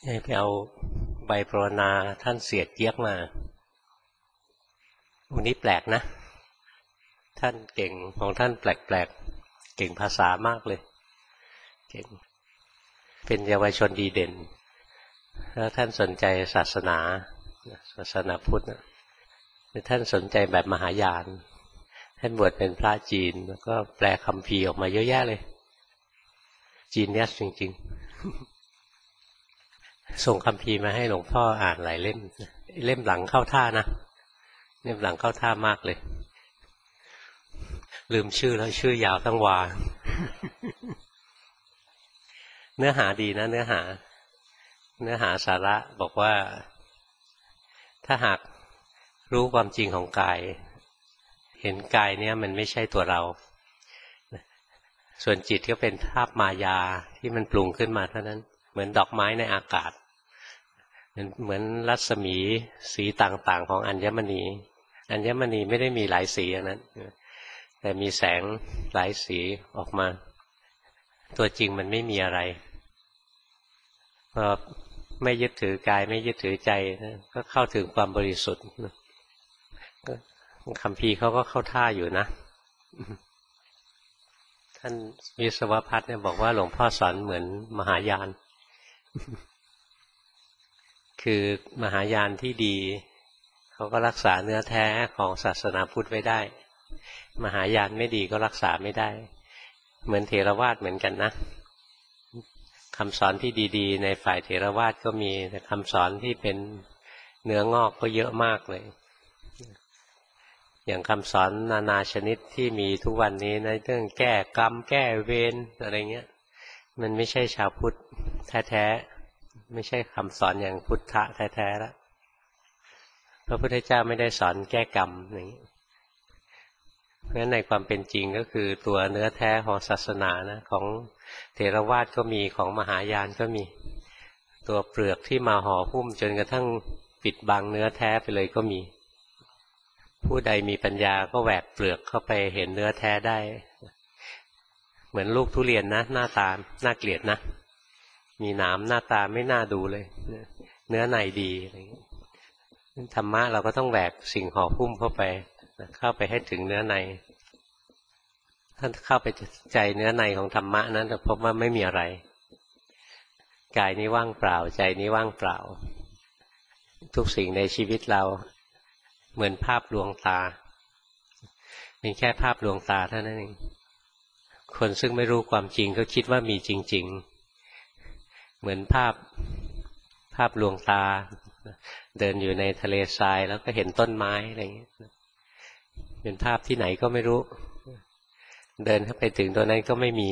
ไปเอาใบปรนนาท่านเสียดเยียกมาวันนี้แปลกนะท่านเก่งของท่านแปลกๆเก่งภาษามากเลยเก่งเป็นเยาวชนดีเด่นแล้วท่านสนใจศาสนาพุทธท่านสนใจแบบมหายานท่านบวชเป็นพระจีนแล้วก็แปลคัมภีร์ออกมาเยอะแยะเลยจีนเนี่ยจริงๆส่งคัมภีร์มาให้หลวงพ่ออ่านหลายเล่มเล่มหลังเข้าท่านะเล่มหลังเข้าท่ามากเลยลืมชื่อแล้วชื่อยาวทั้งวาเนื้อหาดีนะเนื้อหาสาระบอกว่าถ้าหากรู้ความจริงของกายเห็นกายเนี่ยมันไม่ใช่ตัวเราส่วนจิตก็เป็นภาพมายาที่มันปรุงขึ้นมาเท่านั้นเหมือนดอกไม้ในอากาศเหมือนรัศมีสีต่างๆของอัญมณีไม่ได้มีหลายสีอย่างนั้นแต่มีแสงหลายสีออกมาตัวจริงมันไม่มีอะไรพอไม่ยึดถือกายไม่ยึดถือใจก็เข้าถึงความบริสุทธิ์คัมภีร์เขาก็เข้าท่าอยู่นะท่านวิศวพัฒน์เนี่ยบอกว่าหลวงพ่อสอนเหมือนมหายานคือมหายานที่ดีเขาก็รักษาเนื้อแท้ของศาสนาพุทธไว้ได้มหายานไม่ดีก็รักษาไม่ได้เหมือนเถรวาทเหมือนกันนะคำสอนที่ดีๆในฝ่ายเถรวาทก็มีแต่คำสอนที่เป็นเนื้องอกก็เยอะมากเลยอย่างคำสอนนานาชนิดที่มีทุกวันนี้นะเรื่องแก้กรรมแก้เวรอะไรเงี้ยมันไม่ใช่ชาวพุทธแท้ๆไม่ใช่คำสอนอย่างพุทธะแท้ๆแล้วพระพุทธเจ้าไม่ได้สอนแก้กรรมอย่างนี้เพราะฉะนั้นในความเป็นจริงก็คือตัวเนื้อแท้ของศาสนานะของเถรวาทก็มีของมหายานก็มีตัวเปลือกที่มาห่อหุ้มจนกระทั่งปิดบังเนื้อแท้ไปเลยก็มีผู้ใดมีปัญญาก็แหวกเปลือกเข้าไปเห็นเนื้อแท้ได้เหมือนลูกทุเรียนนะหน้าตาน่าเกลียดนะมีหนามหน้าตาไม่น่าดูเลยเนื้อในดีธรรมะเราก็ต้องแหวกสิ่งห่อหุ้มเข้าไปให้ถึงเนื้อในท่านเข้าไปใจเนื้อในของธรรมะนั้นจะพบว่าไม่มีอะไรกายนี้ว่างเปล่าใจนี้ว่างเปล่าทุกสิ่งในชีวิตเราเหมือนภาพลวงตาเป็นแค่ภาพลวงตาเท่านั้นเองคนซึ่งไม่รู้ความจริงก็คิดว่ามีจริงๆเหมือนภาพลวงตาเดินอยู่ในทะเลทรายแล้วก็เห็นต้นไม้อะไรอย่างเงี้ยเป็นภาพที่ไหนก็ไม่รู้เดินเข้าไปถึงตัวนั้นก็ไม่มี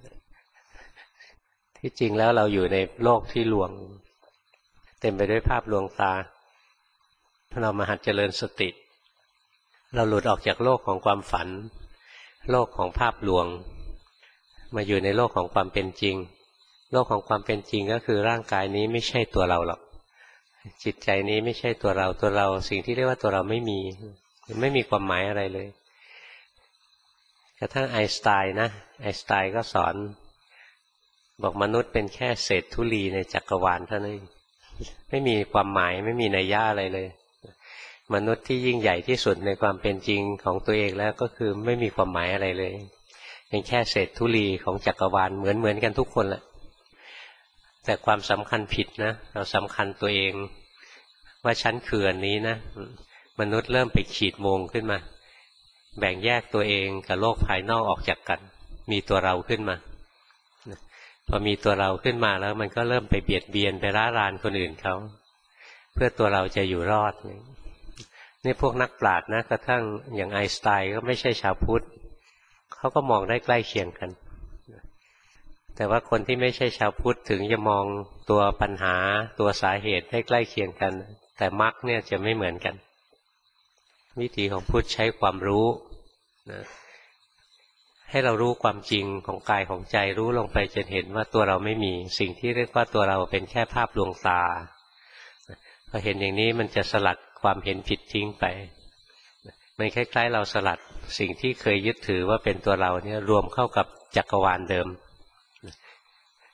ที่จริงแล้วเราอยู่ในโลกที่ลวงเต็มไปด้วยภาพลวงตาเรามาหัดเจริญสติเราหลุดออกจากโลกของความฝันโลกของภาพลวงมาอยู่ในโลกของความเป็นจริงโลกของความเป็นจริงก็คือร่างกายนี้ไม่ใช่ตัวเราหรอกจิตใจนี้ไม่ใช่ตัวเราสิ่งที่เรียกว่าตัวเราไม่มีความหมายอะไรเลยกระทั่งไอน์สไตน์นะไอน์สไตน์ก็สอนบอกมนุษย์เป็นแค่เศษธุลีในจักรวาลเท่านั้นไม่มีความหมายไม่มีนัยยะอะไรเลยมนุษย์ที่ยิ่งใหญ่ที่สุดในความเป็นจริงของตัวเองแล้วก็คือไม่มีความหมายอะไรเลยเป็นแค่เศษธุลีของจักรวาลเหมือนกันทุกคนแหละแต่ความสำคัญผิดนะเราสำคัญตัวเองว่าฉันคืออันนี้นะมนุษย์เริ่มไปขีดวงขึ้นมาแบ่งแยกตัวเองกับโลกภายนอกออกจากกันมีตัวเราขึ้นมาพอมีตัวเราขึ้นมาแล้วมันก็เริ่มไปเบียดเบียนไปร้ารานคนอื่นเขาเพื่อตัวเราจะอยู่รอดนี่พวกนักปราชญ์นะกระทั่งอย่างไอน์สไตน์ก็ไม่ใช่ชาวพุทธเขาก็มองได้ใกล้เคียงกันแต่ว่าคนที่ไม่ใช่ชาวพุทธถึงจะมองตัวปัญหาตัวสาเหตุให้ใกล้เคียงกันแต่มรรคเนี่ยจะไม่เหมือนกันวิธีของพุทธใช้ความรู้นะให้เรารู้ความจริงของกายของใจรู้ลงไปจนเห็นว่าตัวเราไม่มีสิ่งที่เรียกว่าตัวเราเป็นแค่ภาพลวงตาพอเห็นอย่างนี้มันจะสลัดความเห็นผิดทิ้งไปมันคล้ายๆเราสลัดสิ่งที่เคยยึดถือว่าเป็นตัวเราเนี่ยรวมเข้ากับจักรวาลเดิม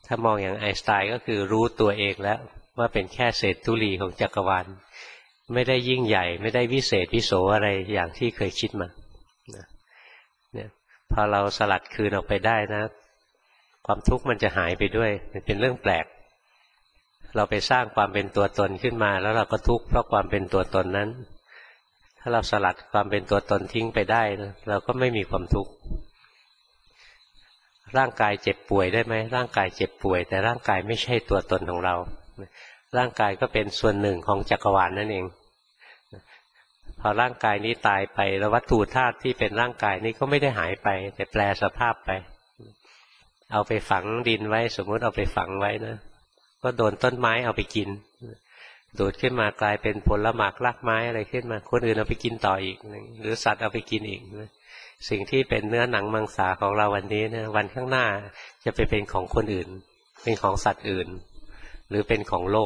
ถ้ามองอย่างไอน์สไตน์ก็คือรู้ตัวเองแล้วว่าเป็นแค่เศษธุลีของจักรวาลไม่ได้ยิ่งใหญ่ไม่ได้วิเศษวิโสอะไรอย่างที่เคยคิดมาเนี่ยพอเราสลัดคืนออกไปได้นะความทุกข์มันจะหายไปด้วยมันเป็นเรื่องแปลกเราไปสร้างความเป็นตัวตนขึ้นมาแล้วเราก็ทุกข์เพราะความเป็นตัวตนนั้นถ้าเราสลัดความเป็นตัวตนทิ้งไปได้นะเราก็ไม่มีความทุกข์ร่างกายเจ็บป่วยได้ไหมร่างกายเจ็บป่วยแต่ร่างกายไม่ใช่ตัวตนของเราร่างกายก็เป็นส่วนหนึ่งของจักรวาลนั่นเองพอร่างกายนี้ตายไปแล้ววัตถุธาตุที่เป็นร่างกายนี้ก็ไม่ได้หายไปแต่แปลสภาพไปเอาไปฝังดินไว้สมมติเอาไปฝังไว้นะก็โดนต้นไม้เอาไปกินดูดขึ้นมากลายเป็นผลหมากรากไม้อะไรขึ้นมาคนอื่นเอาไปกินต่ออีกหรือสัตว์เอาไปกินอีกสิ่งที่เป็นเนื้อหนังมังสาของเราวันนี้นะวันข้างหน้าจะไปเป็นของคนอื่นเป็นของสัตว์อื่นหรือเป็นของโลก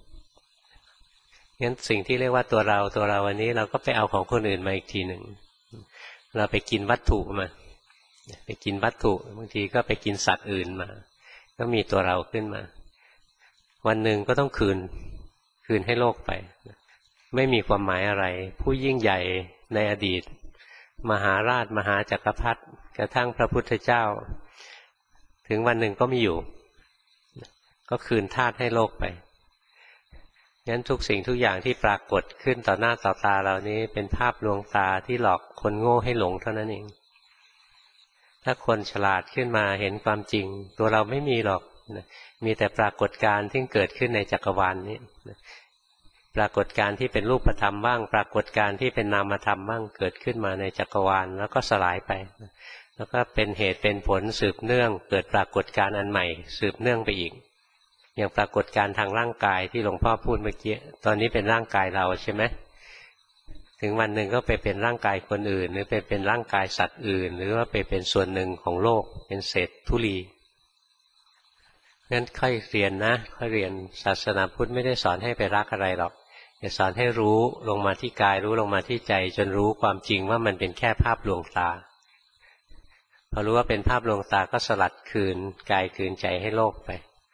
งั้นสิ่งที่เรียกว่าตัวเราวันนี้เราก็ไปเอาของคนอื่นมาอีกทีหนึ่งเราไปกินวัตถุมาไปกินวัตถุบางทีก็ไปกินสัตว์อื่นมาก็มีตัวเราขึ้นมาวันหนึ่งก็ต้องคืนให้โลกไปไม่มีความหมายอะไรผู้ยิ่งใหญ่ในอดีตมหาราชมหาจักรพรรดิกระทั่งพระพุทธเจ้าถึงวันหนึ่งก็ไม่อยู่ก็คืนธาตุให้โลกไปงั้นทุกสิ่งทุกอย่างที่ปรากฏขึ้นต่อหน้าต่อตาเรานี้เป็นภาพลวงตาที่หลอกคนโง่ให้หลงเท่านั้นเองถ้าคนฉลาดขึ้นมาเห็นความจริงตัวเราไม่มีหรอกมีแต่ปรากฏการณ์ที่เกิดขึ้นในจักรวาลนี้ปรากฏการณ์ที่เป็นรูปธรรมบ้างปรากฏการณ์ที่เป็นนามธรรมบ้างเกิดขึ้นมาในจักรวาลแล้วก็สลายไปแล้วก็เป็นเหตุเป็นผลสืบเนื่องเกิดปรากฏการณ์อันใหม่สืบเนื่องไปอีกอย่างปรากฏการณ์ทางร่างกายที่หลวงพ่อพูดเมื่อกี้ตอนนี้เป็นร่างกายเราใช่ไหมถึงวันหนึ่งก็ไปเป็นร่างกายคนอื่นหรือไปเป็นร่างกายสัตว์อื่นหรือว่าไปเป็นส่วนหนึ่งของโลกเป็นเศษธุลีงั้นค่อยเรียนนะค่อยเรียนศาสนาพุทธไม่ได้สอนให้ไปรักอะไรหรอกแต่สอนให้รู้ลงมาที่กายรู้ลงมาที่ใจจนรู้ความจริงว่ามันเป็นแค่ภาพลวงตาพอรู้ว่าเป็นภาพลวงตาก็สลัดคืนกายคืนใจให้โลกไป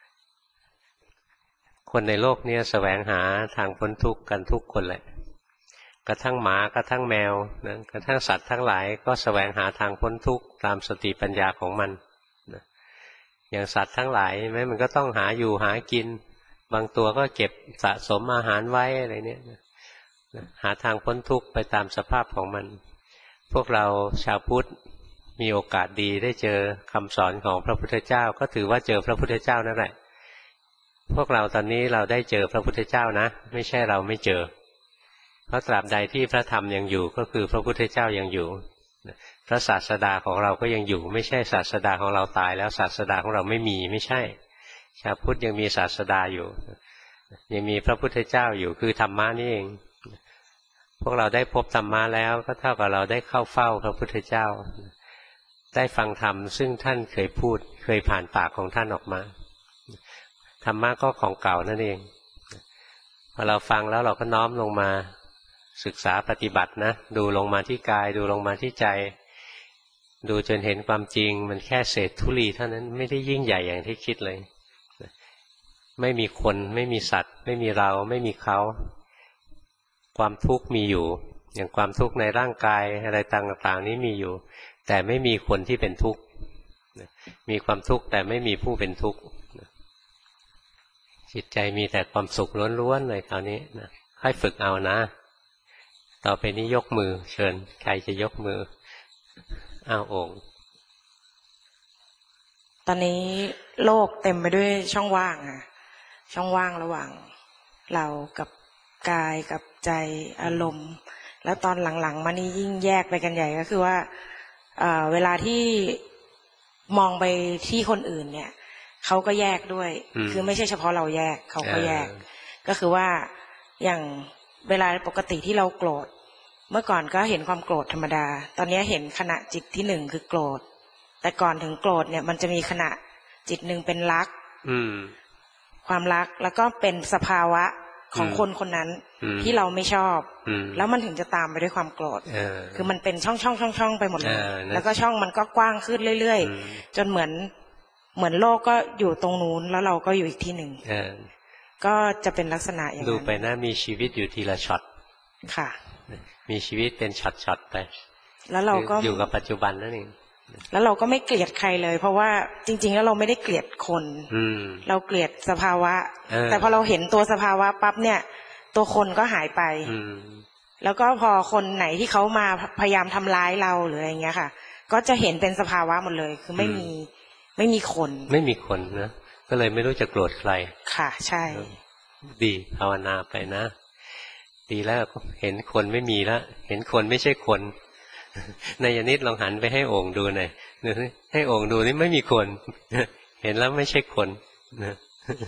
คนในโลกนี้แสวงหาทางพ้นทุกข์กันทุกคนแหละกระทั่งหมากระทั่งแมวนะกระทั่งสัตว์ทั้งหลายก็แสวงหาทางพ้นทุกข์ตามสติปัญญาของมันนะอย่างสัตว์ทั้งหลายไหมมันก็ต้องหาอยู่หากินบางตัวก็เก็บสะสมอาหารไว้อะไรเนี่ยหาทางพ้นทุกข์ไปตามสภาพของมันพวกเราชาวพุทธมีโอกาสดีได้เจอคำสอนของพระพุทธเจ้าก็ถือว่าเจอพระพุทธเจ้านั่นแหละพวกเราตอนนี้เราได้เจอพระพุทธเจ้านะไม่ใช่เราไม่เจอเพราะตราบใดที่พระธรรมยังอยู่ก็คือพระพุทธเจ้ายังอยู่พระศาสดาของเราก็ยังอยู่ไม่ใช่ศาสดาของเราตายแล้วศาสดาของเราไม่มีไม่ใช่ชาวพุทธยังมีศาสดาอยู่ยังมีพระพุทธเจ้าอยู่คือธรรมะนี่เองพวกเราได้พบธรรมะแล้วก็เท่ากับเราได้เข้าเฝ้าพระพุทธเจ้าได้ฟังธรรมซึ่งท่านเคยพูดเคยผ่านปากของท่านออกมาธรรมะก็ของเก่านั่นเองพอเราฟังแล้วเราก็น้อมลงมาศึกษาปฏิบัตินะดูลงมาที่กายดูลงมาที่ใจดูจนเห็นความจริงมันแค่เศษธุลีเท่านั้นไม่ได้ยิ่งใหญ่อย่างที่คิดเลยไม่มีคนไม่มีสัตว์ไม่มีเราไม่มีเขาความทุกข์มีอยู่อย่างความทุกข์ในร่างกายอะไรต่างๆนี้มีอยู่แต่ไม่มีคนที่เป็นทุกข์มีความทุกข์แต่ไม่มีผู้เป็นทุกข์จิตใจมีแต่ความสุขล้วนๆเลยคราวนี้นะค่อยฝึกเอานะต่อไปนี้ยกมือเชิญใครจะยกมืออ้าวโอ่งตอนนี้โลกเต็มไปด้วยช่องว่างค่ะช่องว่างระหว่างเรากับกายกับใจอารมณ์แล้วตอนหลังๆมานี่ยิ่งแยกไปกันใหญ่ก็คือว่าเวลาที่มองไปที่คนอื่นเนี่ยเขาก็แยกด้วยคือไม่ใช่เฉพาะเราแยกเขาก็แยกก็คือว่าอย่างเวลาปกติที่เราโกรธเมื่อก่อนก็เห็นความโกรธธรรมดาตอนนี้เห็นขณะจิตที่หนึ่งคือโกรธแต่ก่อนถึงโกรธเนี่ยมันจะมีขณะจิตหนึ่งเป็นรักความรักแล้วก็เป็นสภาวะของคนคนนั้นที่เราไม่ชอบแล้วมันถึงจะตามไปด้วยความโกรธคือมันเป็นช่องไปหมดเลยแล้วก็ช่องมันก็กว้างขึ้นเรื่อยๆจนเหมือนเหมือนโลกก็อยู่ตรงนู้นแล้วเราก็อยู่อีกที่หนึ่งก็จะเป็นลักษณะอย่างนั้นดูไปนะมีชีวิตอยู่ทีละช็อตค่ะมีชีวิตเป็นช็อตๆไปแล้วเราก็อยู่กับปัจจุบันนั่นเองแล้วเราก็ไม่เกลียดใครเลยเพราะว่าจริงๆแล้วเราไม่ได้เกลียดคนเราเกลียดสภาวะแต่พอเราเห็นตัวสภาวะปั๊บเนี่ยตัวคนก็หายไปแล้วก็พอคนไหนที่เขามาพยายามทำร้ายเราหรืออะไรเงี้ยค่ะก็จะเห็นเป็นสภาวะหมดเลยคือไม่มีคนนะก็เลยไม่รู้จะโกรธใครค่ะใช่ดีภาวนาไปนะดีแล้วเห็นคนไม่มีแล้วเห็นคนไม่ใช่คนนายนิดลองหันไปให้โอ่งดูหน่อยให้โอ่งดูนี่ไม่มีคนเห็นแล้วไม่ใช่คนนะ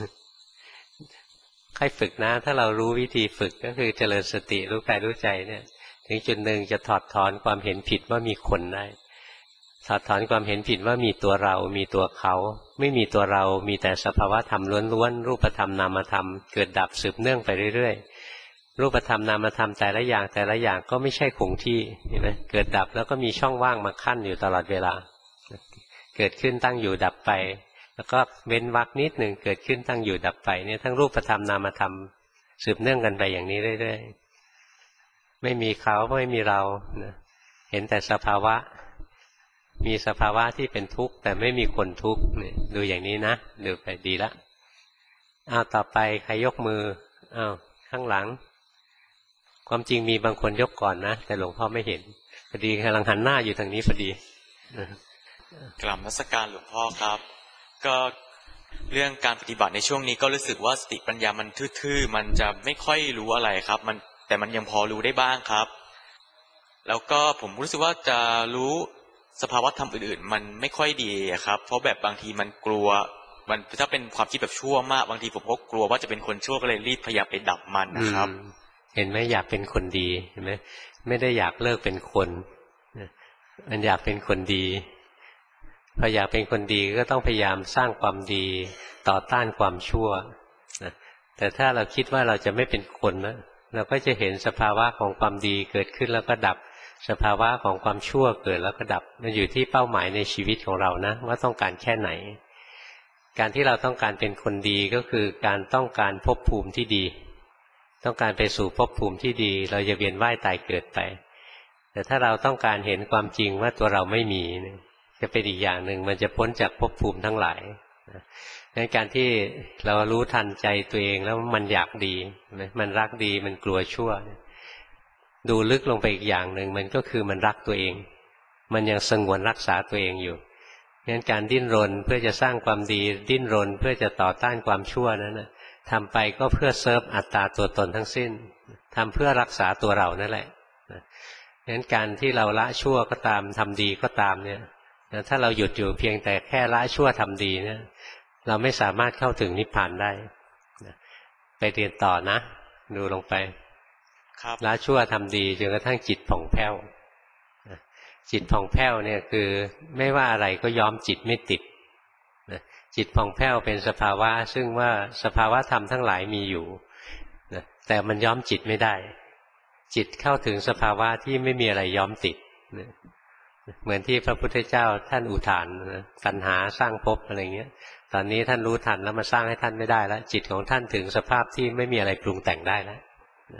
ค่อยฝึกนะถ้าเรารู้วิธีฝึกก็คือเจริญสติรู้กายรู้ใจเนี่ยถึงจุดหนึ่งจะถอดถอนความเห็นผิดว่ามีคนได้ถอดถอนความเห็นผิดว่ามีตัวเรามีตัวเขาไม่มีตัวเรามีแต่สภาวะธรรมล้วนๆรูปธรรมนามธรรมเกิดดับสืบเนื่องไปเรื่อยๆรูปธรรมนามธรรมแต่ละอย่างก็ไม่ใช่คงที่เห็นไหมเกิดดับแล้วก็มีช่องว่างมาขั้นอยู่ตลอดเวลาเกิดขึ้นตั้งอยู่ดับไปแล้วก็เว้นวรรคนิดหนึ่งเกิดขึ้นตั้งอยู่ดับไปเนี่ยทั้งรูปธรรมนามธรรมสืบเนื่องกันไปอย่างนี้เรื่อยๆไม่มีเขาไม่มีเราเห็นแต่สภาวะมีสภาวะที่เป็นทุกข์แต่ไม่มีคนทุกข์เนี่ยดูอย่างนี้นะดูไปดีละต่อไปใครยกมือข้างหลังความจริงมีบางคนยกก่อนนะแต่หลวงพ่อไม่เห็นพอดีกำลังหันหน้าอยู่ทางนี้พอดีกราบนมัสการหลวงพ่อครับก็เรื่องการปฏิบัติในช่วงนี้ก็รู้สึกว่าสติปัญญามันทื่อๆมันจะไม่ค่อยรู้อะไรครับแต่มันยังพอรู้ได้บ้างครับแล้วก็ผมรู้สึกว่าจะรู้สภาวะธรรมอื่นๆมันไม่ค่อยดีครับเพราะแบบบางทีมันกลัวมันถ้าเป็นความคิดแบบชั่วมากบางทีผมก็กลัวว่าจะเป็นคนชั่วก็เลยรีบพยายามไปดับมันนะครับเห็นไหมอยากเป็นคนดีเห็นไหมไม่ได้อยากเลิกเป็นคนมันอยากเป็นคนดีพออยากเป็นคนดีก็ต้องพยายามสร้างความดีต่อต้านความชั่วนะแต่ถ้าเราคิดว่าเราจะไม่เป็นคนนะเราก็จะเห็นสภาวะของความดีเกิดขึ้นแล้วก็ดับสภาวะของความชั่วเกิดแล้วก็ดับมันอยู่ที่เป้าหมายในชีวิตของเรานะว่าต้องการแค่ไหนการที่เราต้องการเป็นคนดีก็คือการต้องการภพภูมิที่ดีต้องการไปสู่ภพภูมิที่ดีเราจะเวียนว่ายตายเกิดไปแต่ถ้าเราต้องการเห็นความจริงว่าตัวเราไม่มีจะเป็นอีกอย่างหนึ่งมันจะพ้นจากภพภูมิทั้งหลายงั้นการที่เรารู้ทันใจตัวเองแล้วมันอยากดีมันรักดีมันกลัวชั่วดูลึกลงไปอีกอย่างหนึ่งมันก็คือมันรักตัวเองมันยังสงวนรักษาตัวเองอยู่งั้นการดิ้นรนเพื่อจะสร้างความดีดิ้นรนเพื่อจะต่อต้านความชั่วนั้นนะทำไปก็เพื่อเซิร์ฟอัตตาตัวตนทั้งสิ้นทำเพื่อรักษาตัวเรานั่นแหละงั้นการที่เราละชั่วก็ตามทำดีก็ตามเนี่ยถ้าเราหยุดอยู่เพียงแต่แค่ละชั่วทำดีเนี่ยเราไม่สามารถเข้าถึงนิพพานได้ไปเรียนต่อนะดูลงไปละชั่วทำดีจนกระทั่งจิตผ่องแผ้วจิตผ่องแผ้วเนี่ยคือไม่ว่าอะไรก็ยอมจิตไม่ติดจิตผ่องแผ้วเป็นสภาวะซึ่งว่าสภาวะธรรมทั้งหลายมีอยู่แต่มันย้อมจิตไม่ได้จิตเข้าถึงสภาวะที่ไม่มีอะไรย้อมติดเหมือนที่พระพุทธเจ้าท่านอุทานตัณหาสร้างภพอะไรเงี้ยตอนนี้ท่านรู้ทันแล้วมาสร้างให้ท่านไม่ได้แล้วจิตของท่านถึงสภาพที่ไม่มีอะไรปรุงแต่งได้แล้ว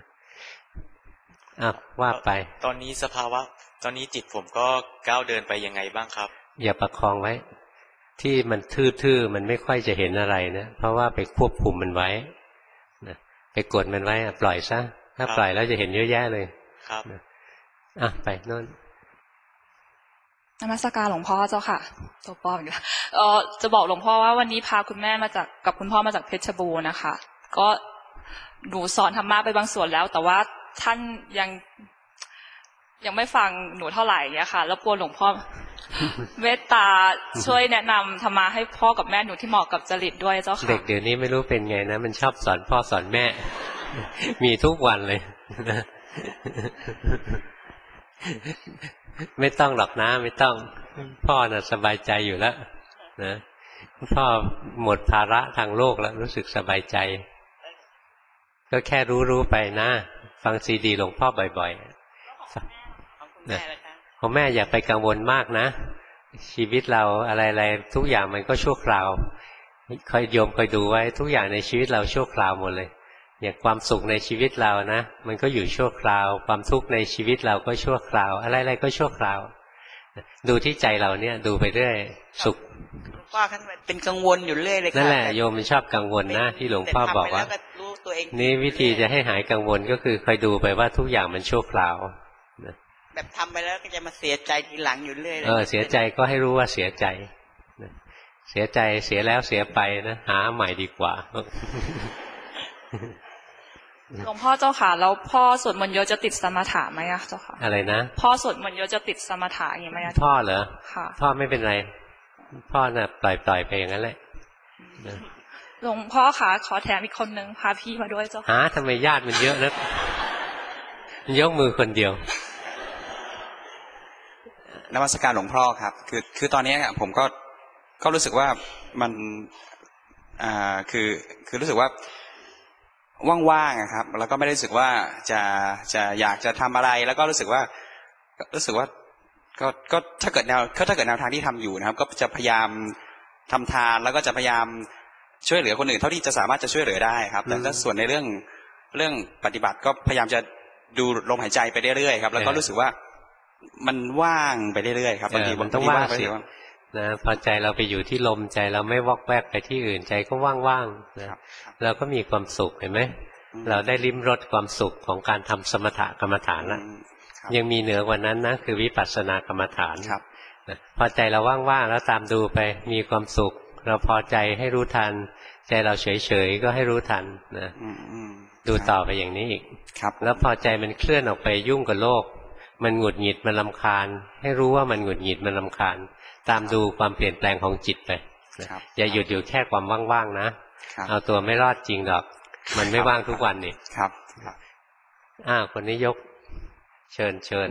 ว่าไปตอนนี้สภาวะตอนนี้จิตผมก็ก้าวเดินไปยังไงบ้างครับอย่าประคองไว้ที่มันทื่อๆมันไม่ค่อยจะเห็นอะไรนะเพราะว่าไปควบคุมมันไว้ไปกดมันไว้ปล่อยซะถ้าปล่อยแล้วจะเห็นเยอะแยะเลยครับไปโน่นนมัสการหลวงพ่อเจ้าค่ะตัวป้อมอยู่จะบอกหลวงพ่อว่าวันนี้พาคุณแม่มาจากกับคุณพ่อมาจากเพชรบูรณ์นะคะก็หนูสอนธรรมะไปบางส่วนแล้วแต่ว่าท่านยังไม่ฟังหนูเท่าไหร่เนี่ยค่ะแล้วกลัวหลวงพ่อเมตตาช่วยแนะนำธรรมะให้พ่อกับแม่หนูที่เหมาะกับจริตด้วยเจ้าค่ะเด็กเดี๋ยวนี้ไม่รู้เป็นไงนะมันชอบสอนพ่อสอนแม่มีทุกวันเลยไม่ต้องหรอกนะไม่ต้องพ่อน่ะสบายใจอยู่แล้วนะพ่อหมดภาระทางโลกแล้วรู้สึกสบายใจก็แค่รู้ไปนะฟังซีดีหลวงพ่อบ่อยๆนะของแม่อย่าไปกังวลมากนะชีวิตเราอะไรๆทุกอย่างมันก็ชั่วคราวคอยโยมคอยดูไว้ทุกอย่างในชีวิตเราชั่วคราวหมดเลยอย่างความสุขในชีวิตเรานะมันก็อยู่ชั่วคราวความทุกข์ในชีวิตเราก็ชั่วคราวอะไรๆก็ชั่วคราวดูที่ใจเราเนี่ยดูไปเรื่อยสุขว่าท่านเป็นกังวลอยู่เรื่อยเลยค่ะนั่นแหละโยมมันชอบกังวลนะที่หลวงพ่อบอกว่านี่วิธีจะให้หายกังวลก็คือคอยดูไปว่าทุกอย่างมันชั่วคราวแบบทำไปแล้วก็จะมาเสียใจทีหลังอยู่เรื่อยเสียใจก็ให้รู้ว่าเสียใจเสียใจเสียแล้วเสียไปนะหาใหม่ดีกว่าหลวงพ่อเจ้าค่ะแล้วพ่อสวดมนต์เยอะจะติดสมถะไหมอะเจ้าค่ะอะไรนะพ่อสวดมนต์เยอะจะติดสมถะอย่างไหมพ่อเหรอค่ะพ่อไม่เป็นไรพ่อน่ะปล่อยไปอย่างนั้นแหละหลวงพ่อค่ะขอแถมอีกคนนึงพาพี่มาด้วยเจ้าค่ะทำไมญาติมันเยอะนะยกมือคนเดียวนมัสการหลวงพ่อครับคือตอนนี้ผมก็รู้สึกว่ามันคือรู้สึกว่าว่างๆครับแล้วก็ไม่ได้รู้สึกว่าจะอยากจะทำอะไรแล้วก็รู้สึกว่าก็ถ้าเกิดแนวทางที่ทำอยู่นะครับก็จะพยายามทำทานแล้วก็จะพยายามช่วยเหลือคนอื่นเท่าที่จะสามารถจะช่วยเหลือได้ครับแต่ก็ส่วนในเรื่องปฏิบัติก็พยายามจะดูลมหายใจไปเรื่อยๆครับแล้วก็รู้สึกว่ามันว่างไปเรื่อยๆครับบางทีมันต้องว่างสินะพอใจเราไปอยู่ที่ลมใจเราไม่วอกแวกไปที่อื่นใจก็ว่างๆนะเราก็มีความสุขเห็นไหมเราได้ลิ้มรสความสุขของการทำสมถกรรมฐานแล้วยังมีเหนือกว่านั้นนะคือวิปัสสนากรรมฐานนะพอใจเราว่างๆแล้วตามดูไปมีความสุขเราพอใจให้รู้ทันใจเราเฉยๆก็ให้รู้ทันนะดูต่อไปอย่างนี้อีกแล้วพอใจมันเคลื่อนออกไปยุ่งกับโลกมันหงุดหงิดมันรำคาญให้รู้ว่ามันหงุดหงิดมันรำคาญตามดูความเปลี่ยนแปลงของจิตไปอย่าหยุดอยู่แค่ความว่างๆนะเอาตัวไม่รอดจริงหรอกมันไม่ว่างทุกวันนี่ครับคนนี้ยกเชิญ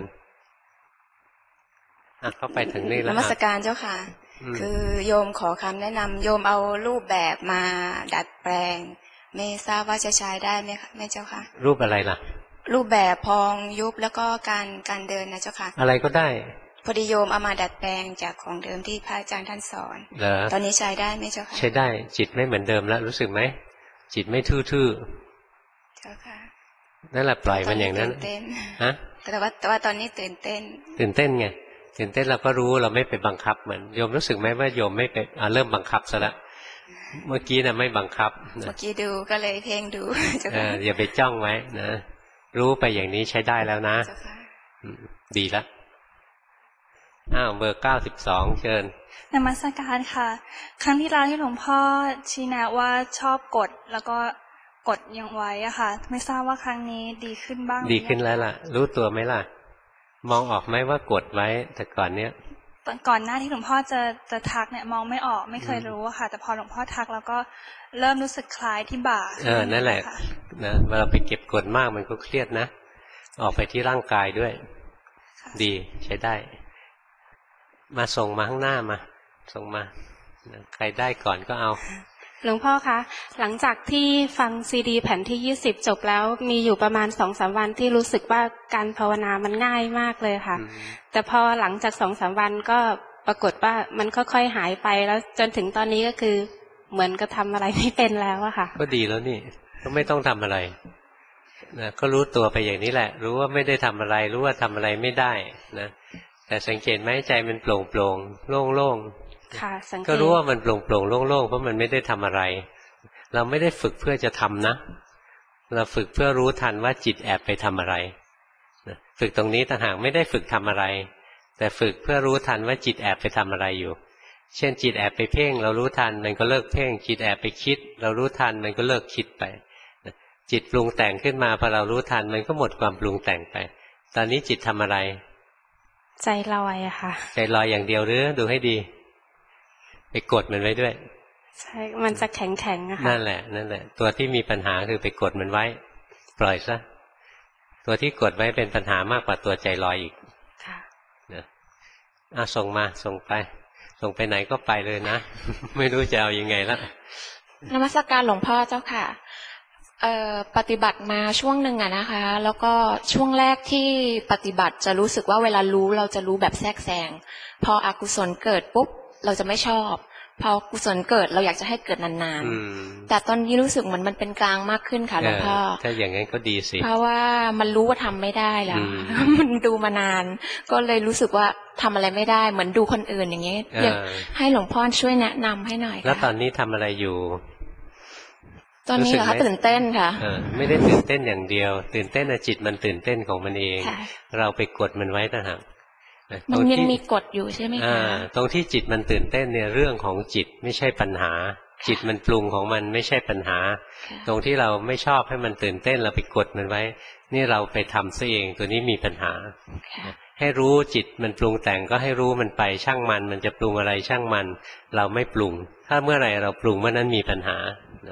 เข้าไปถึงนี่แล้วนมัสการเจ้าค่ะคือโยมขอคำแนะนำโยมเอารูปแบบมาดัดแปลงไม่ทราบว่าจะใช้ได้ไหมคะแม่เจ้าค่ะรูปอะไรล่ะรูปแบบพองยุบแล้วก็การเดินนะเจ้าค่ะอะไรก็ได้พอดีโยมเอามาดัดแปลงจากของเดิมที่พระอาจารย์ท่านสอนตอนนี้ใช้ได้ไหมเจ้าค่ะใช้ได้จิตไม่เหมือนเดิมแล้วรู้สึกไหมจิตไม่ทื่อเจ้าค่ะนั่นแหละปล่อยมันอย่างนั้นฮะแต่ว่าตอนนี้ตื่นเต้นไงตื่นเต้นเราก็รู้เราไม่ไปบังคับมันโยมรู้สึกไหมว่าโยมไม่ไปเริ่มบังคับซะแล้วเมื่อกี้น่ะไม่บังคับเมื่อกี้ดูก็เลยเพ่งดูอย่าไปจ้องไว้นะรู้ไปอย่างนี้ใช้ได้แล้วนะดีแล้วเบอร์92เชิญนมัสการค่ะครั้งที่แล้วที่หลวงพ่อชี้แนะว่าชอบกดแล้วก็กดยังไว้อะค่ะไม่ทราบว่าครั้งนี้ดีขึ้นบ้างดีขึ้นแล้วล่ะรู้ตัวไหมล่ะมองออกไหมว่ากดไว้แต่ก่อนเนี้ยก่อนหน้าที่หลวงพ่อจะทักเนี่ยมองไม่ออกไม่เคยรู้อะค่ะแต่พอหลวงพ่อทักแล้วก็เริ่มรู้สึกคล้ายที่บ่านั่นแหละนะเวลาไปเก็บกดมากมันก็เครียดนะออกไปที่ร่างกายด้วยดีใช้ได้มาส่งมาข้างหน้ามาส่งมาใครได้ก่อนก็เอาหลวงพ่อคะหลังจากที่ฟังซีดีแผ่นที่20จบแล้วมีอยู่ประมาณ 2-3 วันที่รู้สึกว่าการภาวนามันง่ายมากเลยค่ะแต่พอหลังจาก 2-3 วันก็ปรากฏว่ามันค่อยๆหายไปแล้วจนถึงตอนนี้ก็คือเหมือนกับทำอะไรไม่เป็นแล้วอะค่ะก็ดีแล้วนี่ก็ไม่ต้องทำอะไรนะก็รู้ตัวไปอย่างนี้แหละรู้ว่าไม่ได้ทำอะไรรู้ว่าทำอะไรไม่ได้นะแต่สังเกตไหมใจมันโปร่งโปร่งโล่งโล่งก็รู้ว่ามันโปร่งโปร่งโล่งโล่งเพราะมันไม่ได้ทำอะไรเราไม่ได้ฝึกเพื่อจะทำนะเราฝึกเพื่อรู้ทันว่าจิตแอบไปทำอะไรฝึกตรงนี้ต่างหากไม่ได้ฝึกทำอะไรแต่ฝึกเพื่อรู้ทันว่าจิตแอบไปทำอะไรอยู่เช่นจิตแอบไปเพ่งเรารู้ทันมันก็เลิกเพ่งจิตแอบไปคิดเรารู้ทันมันก็เลิกคิดไปจิตปรุงแต่งขึ้นมาพอเรารู้ทันมันก็หมดความปรุงแต่งไปตอนนี้จิตทำอะไรใจลอยอะค่ะใจลอยอย่างเดียวหรือดูให้ดีไปกดมันไว้ด้วยใช่มันจะแข็งๆอะค่ะนั่นแหละตัวที่มีปัญหาคือไปกดมันไว้ปล่อยซะตัวที่กดไว้เป็นปัญหามากกว่าตัวใจลอยอีกค่ะส่งมาส่งไปไหนก็ไปเลยนะ ไม่รู้จะเอายังไงละนมัสการหลวงพ่อเจ้าค่ะปฏิบัติมาช่วงหนึ่งอะนะคะ แล้วก็ช่วงแรกที่ปฏิบัติจะรู้สึกว่าเวลารู้เราจะรู้แบบแทรกแซงพออกุศลเกิดปุ๊บเราจะไม่ชอบพอกุศลเกิดเราอยากจะให้เกิดนานๆแต่ตอนนี้รู้สึกเหมือนมันเป็นกลางมากขึ้นค่ะหลวงพ่อถ้าอย่างนั้นก็ดีสิเพราะว่ามันรู้ว่าทำไม่ได้แล้วมันดูมานานก็เลยรู้สึกว่าทำอะไรไม่ได้เหมือนดูคนอื่นอย่างเงี้ยให้หลวงพ่อช่วยแนะนำให้หน่อยแล้วตอนนี้ทำอะไรอยู่ตอนนี้เหรอคะตื่นเต้นค่ะไม่ได้ตื่นเต้นอย่างเดียวตื่นเต้นนะจิตมันตื่นเต้นของมันเองเราไปกดมันไว้ต่างหากมันยังมีกฎอยู่ใช่ไหมคะตรงที่จิตมันตื่นเต้นเนี่ยเรื่องของจิตไม่ใช่ปัญหาจิตมันปรุงของมันไม่ใช่ปัญหาตรงที่เราไม่ชอบให้มันตื่นเต้นเราไปกดมันไว้นี่เราไปทำซะเองตัวนี้มีปัญหาให้รู้จิตมันปรุงแต่งก็ให้รู้มันไปช่างมันจะปรุงอะไรช่างมันเราไม่ปรุงถ้าเมื่อไหร่เราปรุงเมื่อนั้นมีปัญหา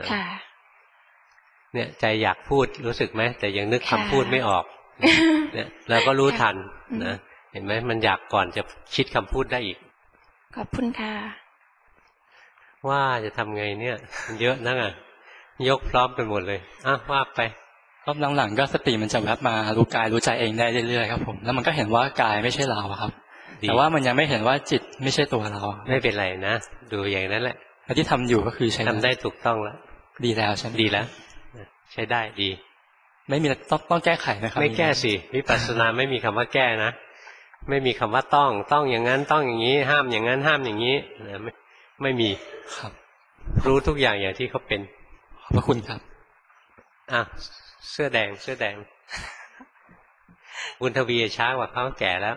เนี่ยใจอยากพูดรู้สึกไหมแต่ยังนึกคำพูดไม่ออกเนี่ยเราก็รู้ทันนะเห็นไหมมันอยากก่อนจะคิดคำพูดได้อีกขอบคุณค่ะว่าจะทำไงเนี่ยมันเยอะนักอ่ะยกพร้อมไปหมดเลยว่าไปรอบหลังๆก็สติมันจะแวบมารู้กายรู้ใจเองได้เรื่อยๆครับผมแล้วมันก็เห็นว่ากายไม่ใช่เราครับแต่ว่ามันยังไม่เห็นว่าจิตไม่ใช่ตัวเราไม่เป็นไรนะดูอย่างนั้นแหละที่ทำอยู่ก็คือใช้ทำได้ถูกต้องแล้วดีแล้วใช่ไหมดีแล้วใช้ได้ดีไม่มีต้องแก้ไขนะครับไม่แก้สิวิปัสสนาไม่มีคำว่าแก้นะไม่มีคำว่าต้องอย่างนั้นต้องอย่างนี้ห้ามอย่างนั้นห้ามอย่างนี้ไม่มีครับรู้ทุกอย่างอย่างที่เขาเป็นขอบพระคุณครับเสื้อแดงบุญทวีช้ากว่าเขาแก่แล้ว